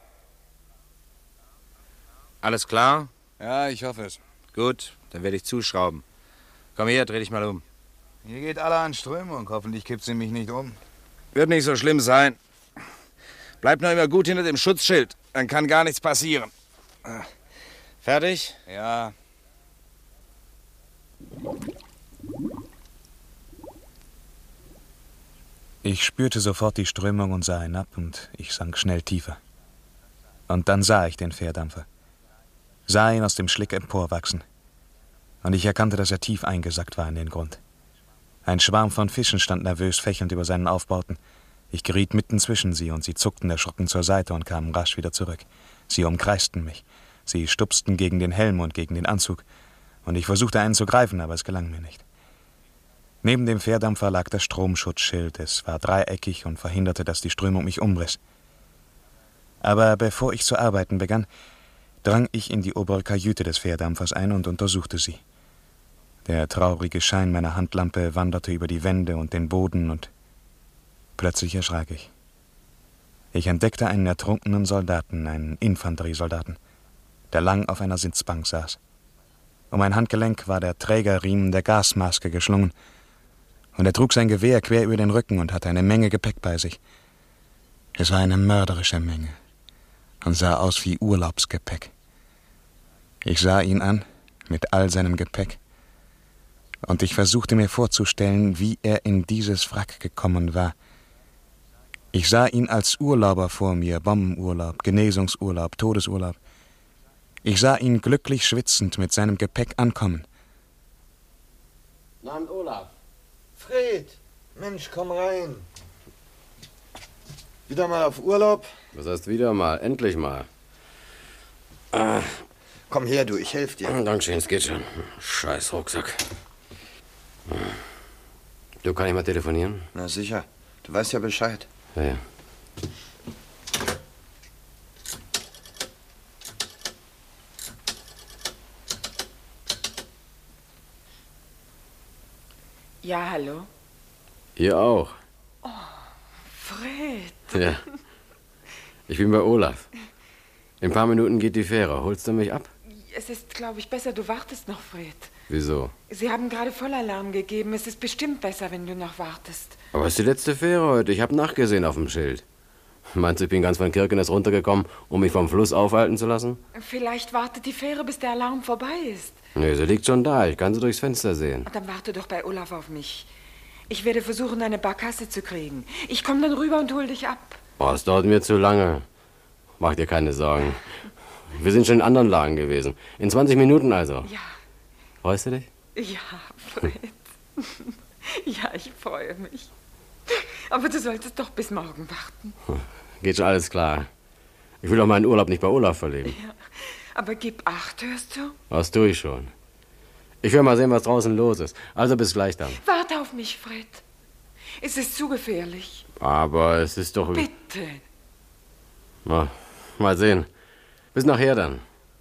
Alles klar? Ja, ich hoffe es. Gut, dann werde ich zuschrauben. Komm her, dreh dich mal um. Hier geht alle an Strömung. Hoffentlich kippt sie mich nicht um. Wird nicht so schlimm sein. Bleib nur immer gut hinter dem Schutzschild. Dann kann gar nichts passieren. Fertig? Ja. Ich spürte sofort die Strömung und sah hinab und ich sank schnell tiefer. Und dann sah ich den Fährdampfer. Sah ihn aus dem Schlick emporwachsen. Und ich erkannte, dass er tief eingesackt war in den Grund. Ein Schwarm von Fischen stand nervös fächelnd über seinen Aufbauten. Ich geriet mitten zwischen sie und sie zuckten erschrocken zur Seite und kamen rasch wieder zurück. Sie umkreisten mich. Sie stupsten gegen den Helm und gegen den Anzug. Und ich versuchte einen zu greifen, aber es gelang mir nicht. Neben dem Fährdampfer lag das Stromschutzschild. Es war dreieckig und verhinderte, dass die Strömung mich umriss. Aber bevor ich zu arbeiten begann, drang ich in die obere Kajüte des Fährdampfers ein und untersuchte sie. Der traurige Schein meiner Handlampe wanderte über die Wände und den Boden, und plötzlich erschrak ich. Ich entdeckte einen ertrunkenen Soldaten, einen Infanteriesoldaten, der lang auf einer Sitzbank saß. Um ein Handgelenk war der Trägerriemen der Gasmaske geschlungen, und er trug sein Gewehr quer über den Rücken und hatte eine Menge Gepäck bei sich. Es war eine mörderische Menge und sah aus wie Urlaubsgepäck. Ich sah ihn an, mit all seinem Gepäck, und ich versuchte mir vorzustellen, wie er in dieses Wrack gekommen war. Ich sah ihn als Urlauber vor mir, Bombenurlaub, Genesungsurlaub, Todesurlaub. Ich sah ihn glücklich schwitzend mit seinem Gepäck ankommen. Guten Abend, Olaf. Fred, Mensch, komm rein. Wieder mal auf Urlaub? Was heißt wieder mal? Endlich mal. Komm her, du, ich helfe dir. Dankeschön, es geht schon. Scheiß Rucksack. Du, kann ich mal telefonieren? Na sicher, du weißt ja Bescheid. Ja. Ja, hallo? Ihr auch? Oh, Fred. Ja. Ich bin bei Olaf. In ein paar Minuten geht die Fähre. Holst du mich ab? Es ist, glaube ich, besser, du wartest noch, Fred. Wieso? Sie haben gerade Vollalarm gegeben. Es ist bestimmt besser, wenn du noch wartest. Aber es ist die letzte Fähre heute. Ich habe nachgesehen auf dem Schild. Meinst du, ich bin ganz von Kirkenes runtergekommen, um mich vom Fluss aufhalten zu lassen? Vielleicht wartet die Fähre, bis der Alarm vorbei ist. Nee, sie liegt schon da. Ich kann sie durchs Fenster sehen. Dann warte doch bei Olaf auf mich. Ich werde versuchen, eine Barkasse zu kriegen. Ich komme dann rüber und hol dich ab. Oh, es dauert mir zu lange. Mach dir keine Sorgen. Wir sind schon in anderen Lagen gewesen. In 20 Minuten also. Ja. Freust du dich? Ja, Fred. Ja, ich freue mich. Aber du solltest doch bis morgen warten. Geht schon alles klar. Ich will doch meinen Urlaub nicht bei Olaf verleben. Ja, aber gib Acht, hörst du? Das tue ich schon. Ich will mal sehen, was draußen los ist. Also bis gleich dann. Warte auf mich, Fred. Es ist zu gefährlich. Aber es ist doch... Bitte. Na, mal sehen. Bis nachher dann.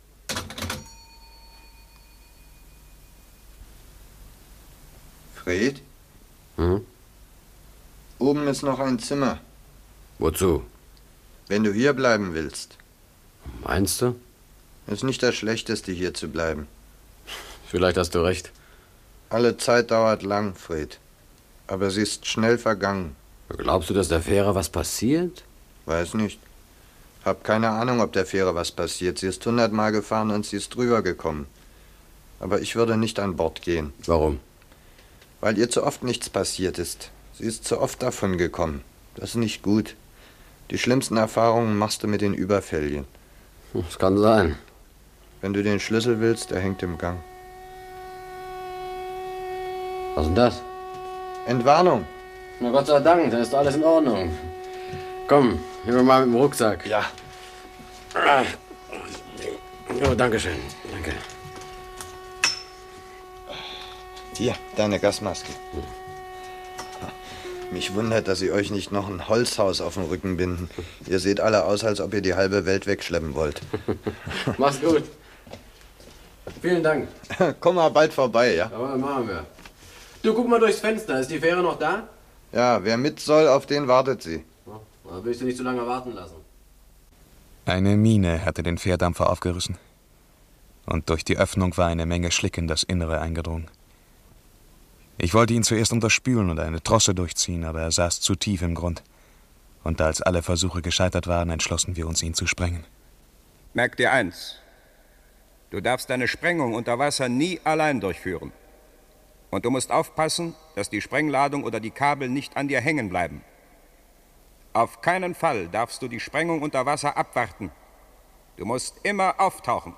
Fred? Hm? Oben ist noch ein Zimmer. Wozu? Wenn du hier bleiben willst. Meinst du? Ist nicht das Schlechteste, hier zu bleiben. Vielleicht hast du recht. Alle Zeit dauert lang, Fred. Aber sie ist schnell vergangen. Glaubst du, dass der Fähre was passiert? Weiß nicht. Hab keine Ahnung, ob der Fähre was passiert. Sie ist 100-mal gefahren und sie ist drüber gekommen. Aber ich würde nicht an Bord gehen. Warum? Weil ihr zu oft nichts passiert ist. Sie ist zu oft davon gekommen. Das ist nicht gut. Die schlimmsten Erfahrungen machst du mit den Überfällen. Das kann sein. Wenn du den Schlüssel willst, der hängt im Gang. Was ist denn das? Entwarnung. Na Gott sei Dank, da ist alles in Ordnung. Komm, nehmen wir mal mit dem Rucksack. Ja. Oh, danke schön. Danke. Hier, deine Gasmaske. Mich wundert, dass sie euch nicht noch ein Holzhaus auf den Rücken binden. Ihr seht alle aus, als ob ihr die halbe Welt wegschleppen wollt. Mach's gut. Vielen Dank. Komm mal bald vorbei, ja? Aber machen wir. Du, guck mal durchs Fenster. Ist die Fähre noch da? Ja, wer mit soll, auf den wartet sie. Da willst du nicht zu lange warten lassen. Eine Mine hatte den Fährdampfer aufgerissen. Und durch die Öffnung war eine Menge Schlick in das Innere eingedrungen. Ich wollte ihn zuerst unterspülen und eine Trosse durchziehen, aber er saß zu tief im Grund. Und als alle Versuche gescheitert waren, entschlossen wir uns, ihn zu sprengen. Merk dir eins. Du darfst deine Sprengung unter Wasser nie allein durchführen. Und du musst aufpassen, dass die Sprengladung oder die Kabel nicht an dir hängen bleiben. Auf keinen Fall darfst du die Sprengung unter Wasser abwarten. Du musst immer auftauchen.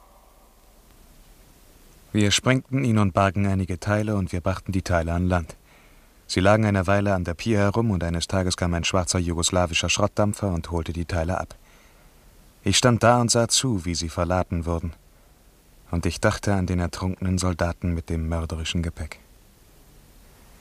Wir sprengten ihn und bargen einige Teile, und wir brachten die Teile an Land. Sie lagen eine Weile an der Pier herum, und eines Tages kam ein schwarzer jugoslawischer Schrottdampfer und holte die Teile ab. Ich stand da und sah zu, wie sie verladen wurden. Und ich dachte an den ertrunkenen Soldaten mit dem mörderischen Gepäck.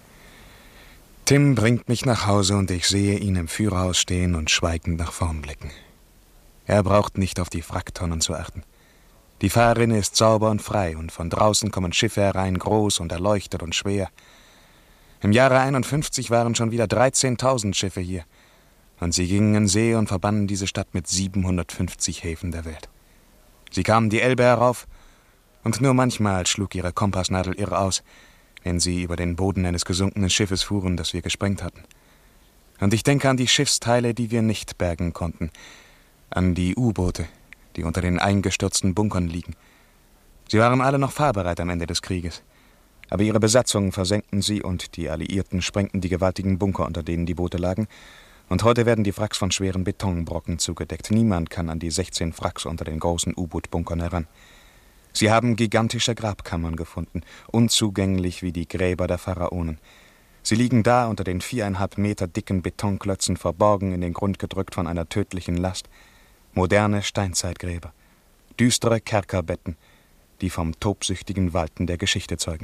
Tim bringt mich nach Hause und ich sehe ihn im Führerhaus stehen und schweigend nach vorn blicken. Er braucht nicht auf die Wracktonnen zu achten. Die Fahrrinne ist sauber und frei und von draußen kommen Schiffe herein, groß und erleuchtet und schwer. Im Jahre 51 waren schon wieder 13.000 Schiffe hier und sie gingen in See und verbanden diese Stadt mit 750 Häfen der Welt. Sie kamen die Elbe herauf und nur manchmal schlug ihre Kompassnadel irr aus, wenn sie über den Boden eines gesunkenen Schiffes fuhren, das wir gesprengt hatten. Und ich denke an die Schiffsteile, die wir nicht bergen konnten, an die U-Boote, die unter den eingestürzten Bunkern liegen. Sie waren alle noch fahrbereit am Ende des Krieges, aber ihre Besatzungen versenkten sie und die Alliierten sprengten die gewaltigen Bunker, unter denen die Boote lagen, und heute werden die Wracks von schweren Betonbrocken zugedeckt. Niemand kann an die 16 Wracks unter den großen U-Boot-Bunkern heran. Sie haben gigantische Grabkammern gefunden, unzugänglich wie die Gräber der Pharaonen. Sie liegen da unter den 4,5 Meter dicken Betonklötzen, verborgen in den Grund gedrückt von einer tödlichen Last. Moderne Steinzeitgräber, düstere Kerkerbetten, die vom tobsüchtigen Walten der Geschichte zeugen.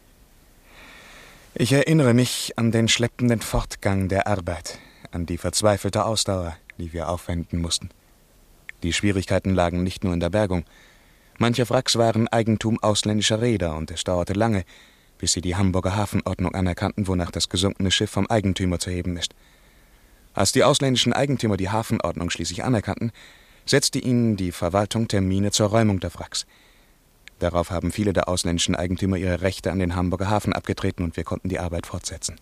Ich erinnere mich an den schleppenden Fortgang der Arbeit, an die verzweifelte Ausdauer, die wir aufwenden mussten. Die Schwierigkeiten lagen nicht nur in der Bergung. Manche Wracks waren Eigentum ausländischer Reeder und es dauerte lange, bis sie die Hamburger Hafenordnung anerkannten, wonach das gesunkene Schiff vom Eigentümer zu heben ist. Als die ausländischen Eigentümer die Hafenordnung schließlich anerkannten, setzte ihnen die Verwaltung Termine zur Räumung der Wracks. Darauf haben viele der ausländischen Eigentümer ihre Rechte an den Hamburger Hafen abgetreten und wir konnten die Arbeit fortsetzen.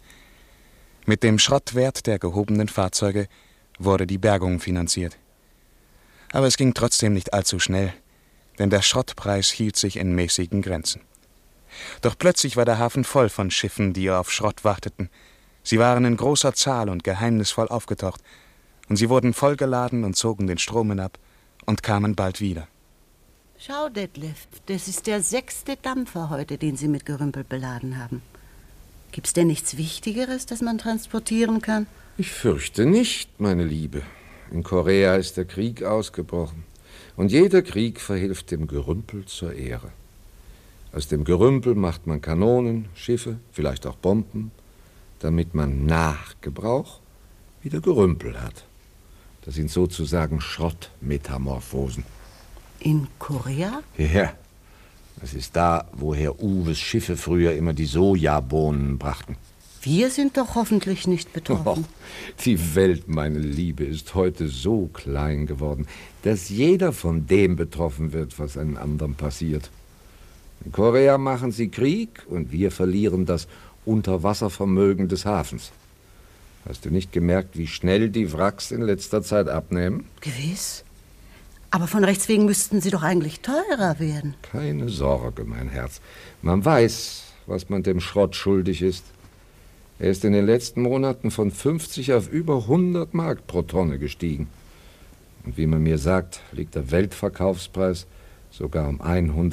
Mit dem Schrottwert der gehobenen Fahrzeuge wurde die Bergung finanziert. Aber es ging trotzdem nicht allzu schnell, denn der Schrottpreis hielt sich in mäßigen Grenzen. Doch plötzlich war der Hafen voll von Schiffen, die auf Schrott warteten. Sie waren in großer Zahl und geheimnisvoll aufgetaucht, und sie wurden vollgeladen und zogen den Strom hinab und kamen bald wieder. Schau, Detlef, das ist der 6. Dampfer heute, den Sie mit Gerümpel beladen haben. Gibt's denn nichts Wichtigeres, das man transportieren kann? Ich fürchte nicht, meine Liebe. In Korea ist der Krieg ausgebrochen. Und jeder Krieg verhilft dem Gerümpel zur Ehre. Aus dem Gerümpel macht man Kanonen, Schiffe, vielleicht auch Bomben, damit man nach Gebrauch wieder Gerümpel hat. Das sind sozusagen Schrottmetamorphosen. In Korea? Ja, das ist da, woher Uwes Schiffe früher immer die Sojabohnen brachten. Wir sind doch hoffentlich nicht betroffen. Die Welt, meine Liebe, ist heute so klein geworden, dass jeder von dem betroffen wird, was einem anderen passiert. In Korea machen sie Krieg und wir verlieren das Unterwasservermögen des Hafens. Hast du nicht gemerkt, wie schnell die Wracks in letzter Zeit abnehmen? Gewiss. Aber von Rechts wegen müssten sie doch eigentlich teurer werden. Keine Sorge, mein Herz. Man weiß, was man dem Schrott schuldig ist. Er ist in den letzten Monaten von 50 auf über 100 Mark pro Tonne gestiegen. Und wie man mir sagt, liegt der Weltverkaufspreis sogar um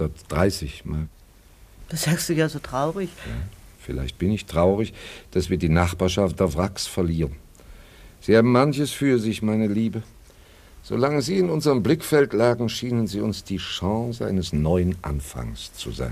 130 Mark. Das sagst du ja so traurig. Ja, vielleicht bin ich traurig, dass wir die Nachbarschaft der Wracks verlieren. Sie haben manches für sich, meine Liebe. Solange Sie in unserem Blickfeld lagen, schienen Sie uns die Chance eines neuen Anfangs zu sein.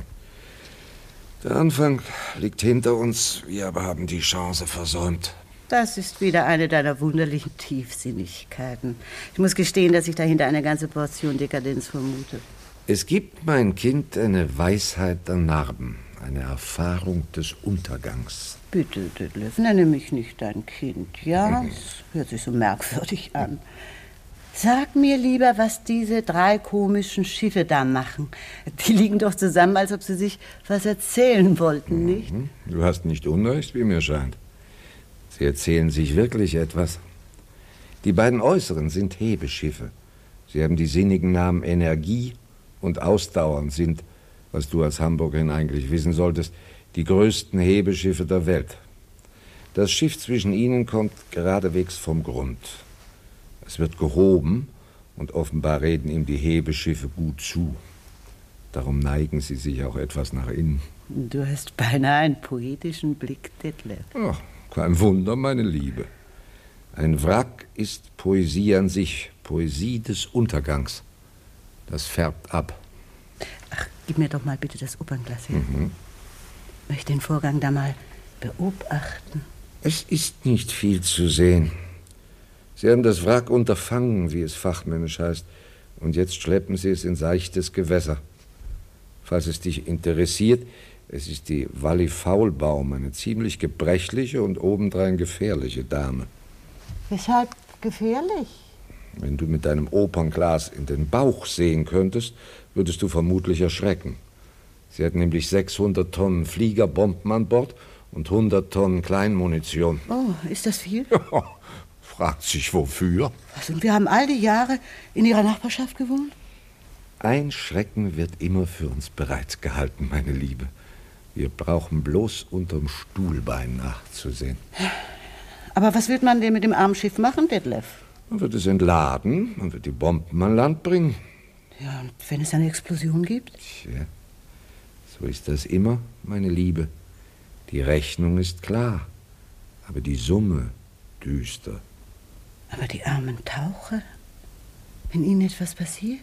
Der Anfang liegt hinter uns, wir aber haben die Chance versäumt. Das ist wieder eine deiner wunderlichen Tiefsinnigkeiten. Ich muss gestehen, dass ich dahinter eine ganze Portion Dekadenz vermute. Es gibt, mein Kind, eine Weisheit der Narben, eine Erfahrung des Untergangs. Bitte, Detlef, nenne mich nicht dein Kind, ja? Es hört sich so merkwürdig an. Sag mir lieber, was diese 3 komischen Schiffe da machen. Die liegen doch zusammen, als ob sie sich was erzählen wollten, nicht? Du hast nicht Unrecht, wie mir scheint. Sie erzählen sich wirklich etwas. Die beiden äußeren sind Hebeschiffe. Sie haben die sinnigen Namen Energie und Ausdauer und sind, was du als Hamburgerin eigentlich wissen solltest, die größten Hebeschiffe der Welt. Das Schiff zwischen ihnen kommt geradewegs vom Grund. Es wird gehoben und offenbar reden ihm die Hebeschiffe gut zu. Darum neigen sie sich auch etwas nach innen. Du hast beinahe einen poetischen Blick, Detlef. Ach, kein Wunder, meine Liebe. Ein Wrack ist Poesie an sich, Poesie des Untergangs. Das färbt ab. Ach, gib mir doch mal bitte das Opernglas her. Ich möchte den Vorgang da mal beobachten. Es ist nicht viel zu sehen. Sie haben das Wrack unterfangen, wie es fachmännisch heißt, und jetzt schleppen Sie es in seichtes Gewässer. Falls es dich interessiert, es ist die Walli Faulbaum, eine ziemlich gebrechliche und obendrein gefährliche Dame. Weshalb gefährlich? Wenn du mit deinem Opernglas in den Bauch sehen könntest, würdest du vermutlich erschrecken. Sie hat nämlich 600 Tonnen Fliegerbomben an Bord und 100 Tonnen Kleinmunition. Oh, ist das viel? Fragt sich wofür. Was, und wir haben all die Jahre in Ihrer Nachbarschaft gewohnt? Ein Schrecken wird immer für uns bereitgehalten, meine Liebe. Wir brauchen bloß unterm Stuhlbein nachzusehen. Aber was wird man denn mit dem armen Schiff machen, Detlef? Man wird es entladen, man wird die Bomben an Land bringen. Ja, und wenn es eine Explosion gibt? Tja, so ist das immer, meine Liebe. Die Rechnung ist klar, aber die Summe düster. Aber die armen Taucher, wenn ihnen etwas passiert?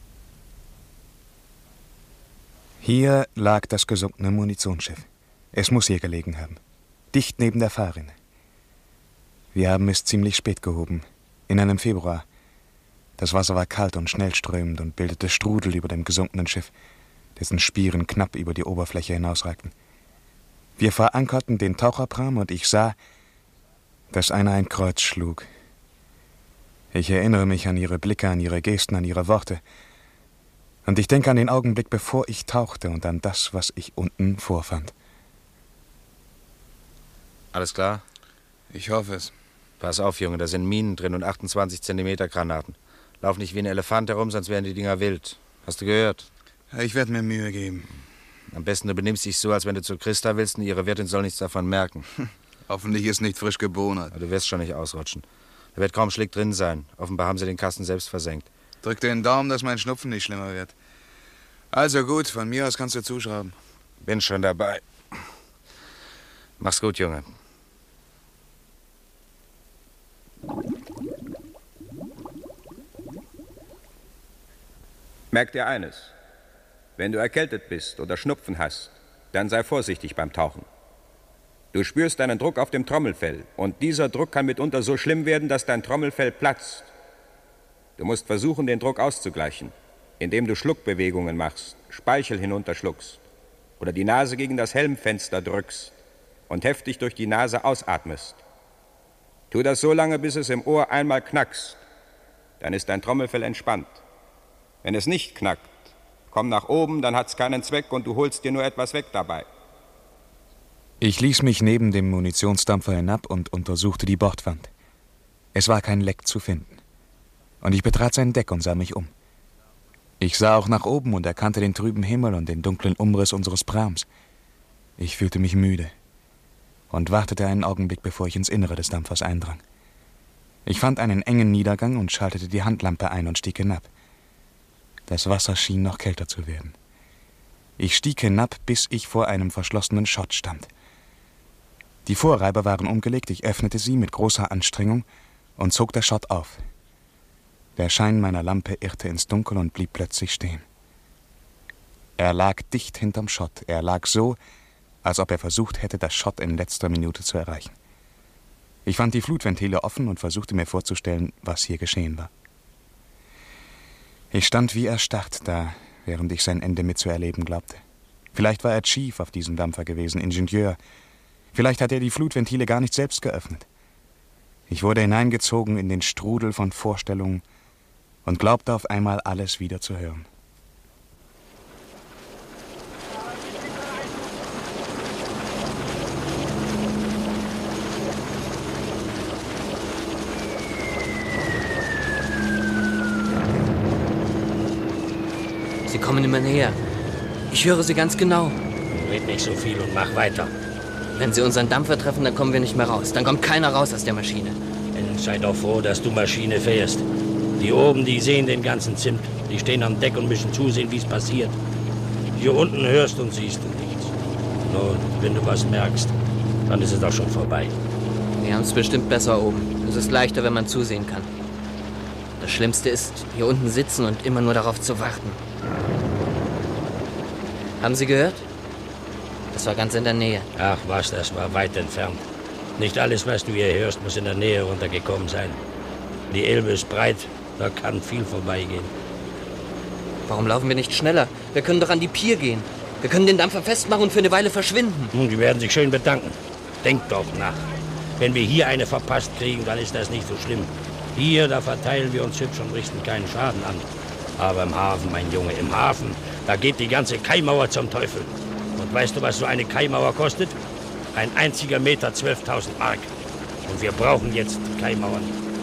Hier lag das gesunkene Munitionsschiff. Es muss hier gelegen haben, dicht neben der Fahrrinne. Wir haben es ziemlich spät gehoben, in einem Februar. Das Wasser war kalt und schnell strömend und bildete Strudel über dem gesunkenen Schiff, dessen Spieren knapp über die Oberfläche hinausragten. Wir verankerten den Taucherpram und ich sah, dass einer ein Kreuz schlug. Ich erinnere mich an ihre Blicke, an ihre Gesten, an ihre Worte. Und ich denke an den Augenblick, bevor ich tauchte und an das, was ich unten vorfand. Alles klar? Ich hoffe es. Pass auf, Junge, da sind Minen drin und 28 Zentimeter Granaten. Lauf nicht wie ein Elefant herum, sonst werden die Dinger wild. Hast du gehört? Ja, ich werde mir Mühe geben. Am besten, du benimmst dich so, als wenn du zu Christa willst und ihre Wirtin soll nichts davon merken. Hoffentlich ist nicht frisch gebohnert. Du wirst schon nicht ausrutschen. Da wird kaum Schlick drin sein. Offenbar haben sie den Kasten selbst versenkt. Drück dir den Daumen, dass mein Schnupfen nicht schlimmer wird. Also gut, von mir aus kannst du zuschrauben. Bin schon dabei. Mach's gut, Junge. Merk dir eines. Wenn du erkältet bist oder Schnupfen hast, dann sei vorsichtig beim Tauchen. Du spürst einen Druck auf dem Trommelfell und dieser Druck kann mitunter so schlimm werden, dass dein Trommelfell platzt. Du musst versuchen, den Druck auszugleichen, indem du Schluckbewegungen machst, Speichel hinunterschluckst oder die Nase gegen das Helmfenster drückst und heftig durch die Nase ausatmest. Tu das so lange, bis es im Ohr einmal knackst. Dann ist dein Trommelfell entspannt. Wenn es nicht knackt, komm nach oben, dann hat's keinen Zweck und du holst dir nur etwas weg dabei. Ich ließ mich neben dem Munitionsdampfer hinab und untersuchte die Bordwand. Es war kein Leck zu finden. Und ich betrat sein Deck und sah mich um. Ich sah auch nach oben und erkannte den trüben Himmel und den dunklen Umriss unseres Prams. Ich fühlte mich müde und wartete einen Augenblick, bevor ich ins Innere des Dampfers eindrang. Ich fand einen engen Niedergang und schaltete die Handlampe ein und stieg hinab. Das Wasser schien noch kälter zu werden. Ich stieg hinab, bis ich vor einem verschlossenen Schott stand. Die Vorreiber waren umgelegt, ich öffnete sie mit großer Anstrengung und zog das Schott auf. Der Schein meiner Lampe irrte ins Dunkel und blieb plötzlich stehen. Er lag dicht hinterm Schott. Er lag so, als ob er versucht hätte, das Schott in letzter Minute zu erreichen. Ich fand die Flutventile offen und versuchte mir vorzustellen, was hier geschehen war. Ich stand wie erstarrt da, während ich sein Ende mitzuerleben glaubte. Vielleicht war er Chief auf diesem Dampfer gewesen, Ingenieur. Vielleicht hat er die Flutventile gar nicht selbst geöffnet. Ich wurde hineingezogen in den Strudel von Vorstellungen und glaubte auf einmal alles wieder zu hören. Sie kommen immer näher. Ich höre sie ganz genau. Red nicht so viel und mach weiter. Wenn sie unseren Dampfer treffen, dann kommen wir nicht mehr raus. Dann kommt keiner raus aus der Maschine. Dann sei doch froh, dass du Maschine fährst. Die oben, die sehen den ganzen Zimt. Die stehen am Deck und müssen zusehen, wie es passiert. Hier unten hörst und siehst du nichts. Nun, wenn du was merkst, dann ist es doch schon vorbei. Wir haben es bestimmt besser oben. Es ist leichter, wenn man zusehen kann. Das Schlimmste ist, hier unten sitzen und immer nur darauf zu warten. Haben Sie gehört? Das war ganz in der Nähe. Ach was, das war weit entfernt. Nicht alles, was du hier hörst, muss in der Nähe runtergekommen sein. Die Elbe ist breit, da kann viel vorbeigehen. Warum laufen wir nicht schneller? Wir können doch an die Pier gehen. Wir können den Dampfer festmachen und für eine Weile verschwinden. Nun, die werden sich schön bedanken. Denk doch nach. Wenn wir hier eine verpasst kriegen, dann ist das nicht so schlimm. Hier, da verteilen wir uns hübsch und richten keinen Schaden an. Aber im Hafen, mein Junge, im Hafen, da geht die ganze Kaimauer zum Teufel. Und weißt du, was so eine Kaimauer kostet? Ein einziger Meter 12.000 Mark. Und wir brauchen jetzt Kaimauern.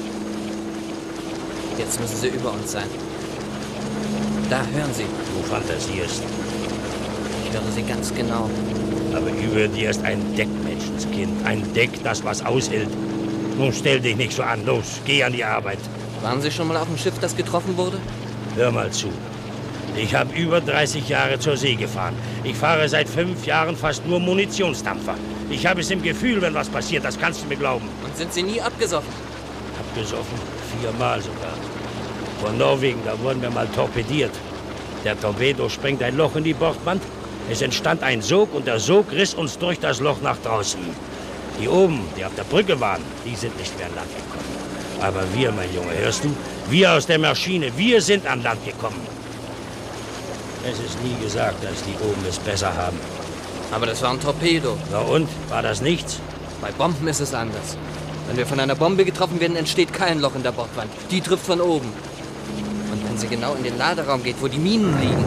Jetzt müssen sie über uns sein. Da, hören Sie. Du fantasierst. Ich höre Sie ganz genau. Aber über dir ist ein Deck, Menschenskind. Ein Deck, das was aushält. Nun stell dich nicht so an. Los, geh an die Arbeit. Waren Sie schon mal auf dem Schiff, das getroffen wurde? Hör mal zu. Ich habe über 30 Jahre zur See gefahren. Ich fahre seit 5 Jahren fast nur Munitionsdampfer. Ich habe es im Gefühl, wenn was passiert, das kannst du mir glauben. Und sind Sie nie abgesoffen? Abgesoffen? 4-mal sogar. Von Norwegen, da wurden wir mal torpediert. Der Torpedo sprengt ein Loch in die Bordwand. Es entstand ein Sog und der Sog riss uns durch das Loch nach draußen. Die oben, die auf der Brücke waren, die sind nicht mehr an Land gekommen. Aber wir, mein Junge, hörst du? Wir aus der Maschine, wir sind an Land gekommen. Es ist nie gesagt, dass die oben es besser haben. Aber das war ein Torpedo. Na und? War das nichts? Bei Bomben ist es anders. Wenn wir von einer Bombe getroffen werden, entsteht kein Loch in der Bordwand. Die trifft von oben. Und wenn sie genau in den Laderaum geht, wo die Minen liegen.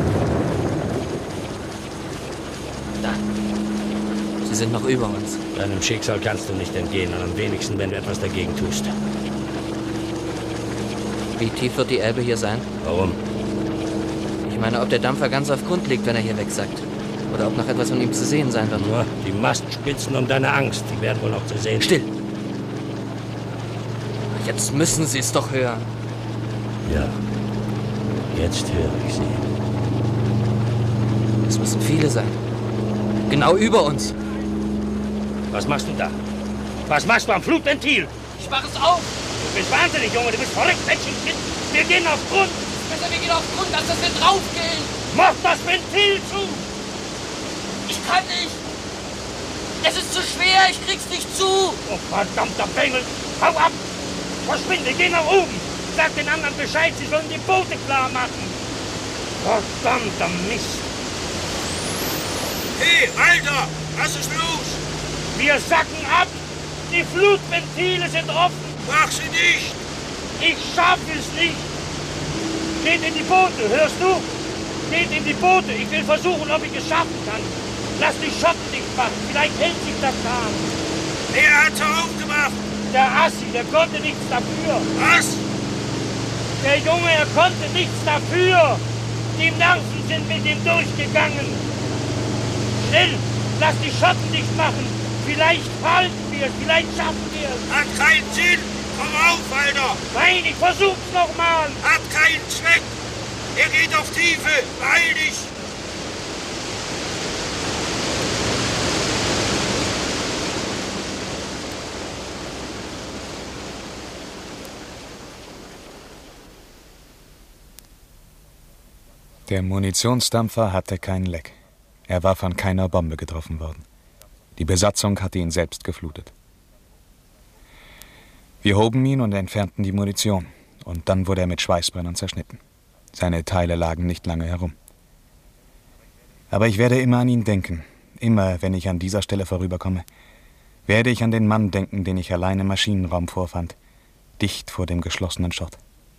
Da. Sie sind noch über uns. Deinem Schicksal kannst du nicht entgehen, und am wenigsten, wenn du etwas dagegen tust. Wie tief wird die Elbe hier sein? Warum? Ich meine, ob der Dampfer ganz auf Grund liegt, wenn er hier wegsackt. Oder ob noch etwas von ihm zu sehen sein wird. Nur die Mastspitzen und deine Angst, die werden wohl noch zu sehen. Still! Jetzt müssen Sie es doch hören. Ja, jetzt höre ich sie. Es müssen viele sein. Genau über uns. Was machst du da? Was machst du am Flutventil? Ich mach es auf! Du bist wahnsinnig, Junge, du bist verrückt, Menschenkind. Wir gehen auf Grund. Besser, wir gehen auf Grund, als dass wir draufgehen. Mach das Ventil zu! Ich kann nicht! Es ist zu schwer, ich krieg's nicht zu! Oh, verdammter Bengel! Hau ab! Verschwinde, geh nach oben! Sag den anderen Bescheid, sie sollen die Boote klar machen! Verdammter Mist! Hey, Alter! Was ist los? Wir sacken ab! Die Flutventile sind offen! Mach sie nicht! Ich schaff es nicht! Geht in die Boote, hörst du? Geht in die Boote! Ich will versuchen, ob ich es schaffen kann! Lass die Schotten dicht machen, vielleicht hält sich das Kahn. Wer hat's aufgemacht? Der Assi, der konnte nichts dafür. Was? Der Junge, er konnte nichts dafür. Die Nerven sind mit ihm durchgegangen. Schnell, lass die Schotten dicht machen. Vielleicht halten wir es, vielleicht schaffen wir es. Hat keinen Sinn. Komm auf, Alter. Nein, ich versuch's nochmal. Hat keinen Zweck. Er geht auf Tiefe. Beeil dich. Der Munitionsdampfer hatte kein Leck. Er war von keiner Bombe getroffen worden. Die Besatzung hatte ihn selbst geflutet. Wir hoben ihn und entfernten die Munition. Und dann wurde er mit Schweißbrennern zerschnitten. Seine Teile lagen nicht lange herum. Aber ich werde immer an ihn denken. Immer, wenn ich an dieser Stelle vorüberkomme, werde ich an den Mann denken, den ich allein im Maschinenraum vorfand, dicht vor dem geschlossenen Schott.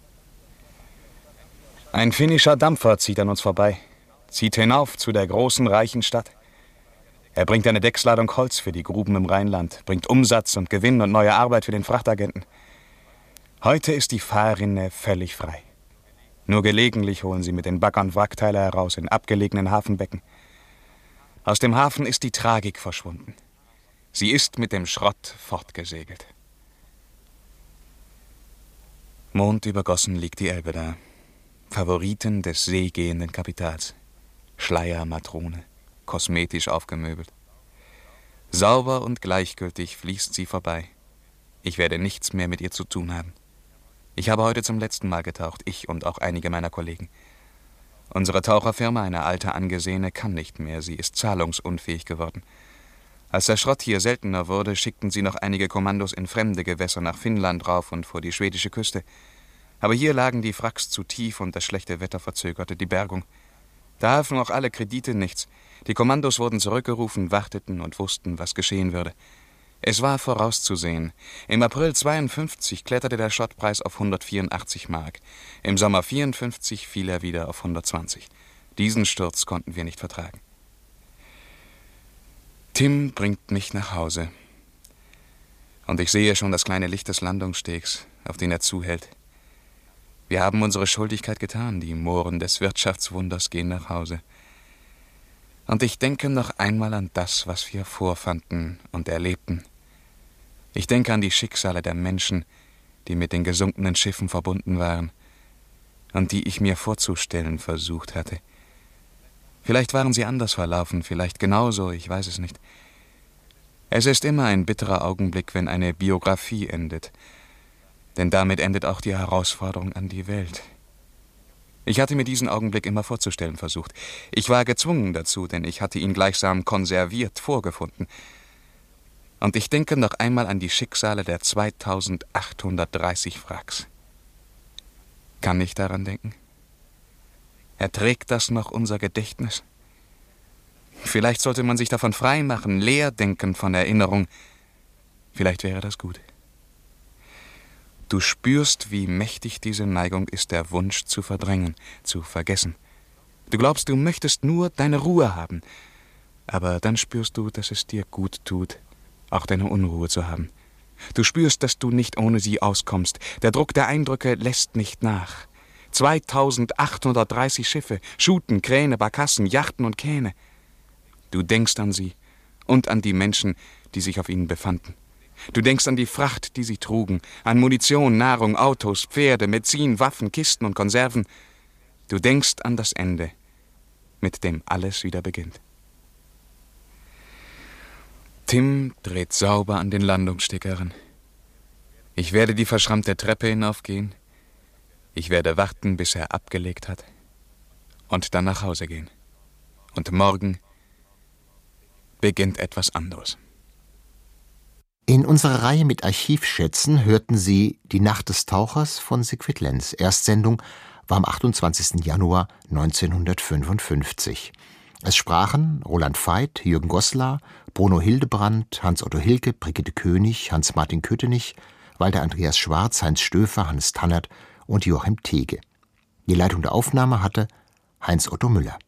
Ein finnischer Dampfer zieht an uns vorbei, zieht hinauf zu der großen, reichen Stadt. Er bringt eine Decksladung Holz für die Gruben im Rheinland, bringt Umsatz und Gewinn und neue Arbeit für den Frachtagenten. Heute ist die Fahrrinne völlig frei. Nur gelegentlich holen sie mit den Baggern Wrackteile heraus in abgelegenen Hafenbecken. Aus dem Hafen ist die Tragik verschwunden. Sie ist mit dem Schrott fortgesegelt. Mondübergossen liegt die Elbe da. Favoriten des seegehenden Kapitals. Schleier, Matrone, kosmetisch aufgemöbelt. Sauber und gleichgültig fließt sie vorbei. Ich werde nichts mehr mit ihr zu tun haben. Ich habe heute zum letzten Mal getaucht, ich und auch einige meiner Kollegen. Unsere Taucherfirma, eine alte angesehene, kann nicht mehr. Sie ist zahlungsunfähig geworden. Als der Schrott hier seltener wurde, schickten sie noch einige Kommandos in fremde Gewässer nach Finnland rauf und vor die schwedische Küste. Aber hier lagen die Wracks zu tief und das schlechte Wetter verzögerte die Bergung. Da halfen auch alle Kredite nichts. Die Kommandos wurden zurückgerufen, warteten und wussten, was geschehen würde. Es war vorauszusehen. Im April 52 kletterte der Schrottpreis auf 184 Mark. Im Sommer 54 fiel er wieder auf 120. Diesen Sturz konnten wir nicht vertragen. Tim bringt mich nach Hause. Und ich sehe schon das kleine Licht des Landungsstegs, auf den er zuhält. Wir haben unsere Schuldigkeit getan, die Mohren des Wirtschaftswunders gehen nach Hause. Und ich denke noch einmal an das, was wir vorfanden und erlebten. Ich denke an die Schicksale der Menschen, die mit den gesunkenen Schiffen verbunden waren und die ich mir vorzustellen versucht hatte. Vielleicht waren sie anders verlaufen, vielleicht genauso, ich weiß es nicht. Es ist immer ein bitterer Augenblick, wenn eine Biografie endet, denn damit endet auch die Herausforderung an die Welt. Ich hatte mir diesen Augenblick immer vorzustellen versucht. Ich war gezwungen dazu, denn ich hatte ihn gleichsam konserviert vorgefunden. Und ich denke noch einmal an die Schicksale der 2830 Wracks. Kann ich daran denken? Erträgt das noch unser Gedächtnis? Vielleicht sollte man sich davon freimachen, leer denken von Erinnerung. Vielleicht wäre das gut. Du spürst, wie mächtig diese Neigung ist, der Wunsch zu verdrängen, zu vergessen. Du glaubst, du möchtest nur deine Ruhe haben. Aber dann spürst du, dass es dir gut tut, auch deine Unruhe zu haben. Du spürst, dass du nicht ohne sie auskommst. Der Druck der Eindrücke lässt nicht nach. 2830 Schiffe, Schuten, Kräne, Barkassen, Yachten und Kähne. Du denkst an sie und an die Menschen, die sich auf ihnen befanden. Du denkst an die Fracht, die sie trugen, an Munition, Nahrung, Autos, Pferde, Medizin, Waffen, Kisten und Konserven. Du denkst an das Ende, mit dem alles wieder beginnt. Tim dreht sauber an den Landungssteg heran. Ich werde die verschrammte Treppe hinaufgehen. Ich werde warten, bis er abgelegt hat. Und dann nach Hause gehen. Und morgen beginnt etwas anderes. In unserer Reihe mit Archivschätzen hörten Sie Die Nacht des Tauchers von Siegfried Lenz. Erstsendung war am 28. Januar 1955. Es sprachen Roland Veit, Jürgen Goslar, Bruno Hildebrand, Hans-Otto Hilke, Brigitte König, Hans-Martin Köttenich, Walter Andreas Schwarz, Heinz Stöfer, Hannes Tannert und Joachim Tege. Die Leitung der Aufnahme hatte Heinz-Otto Müller.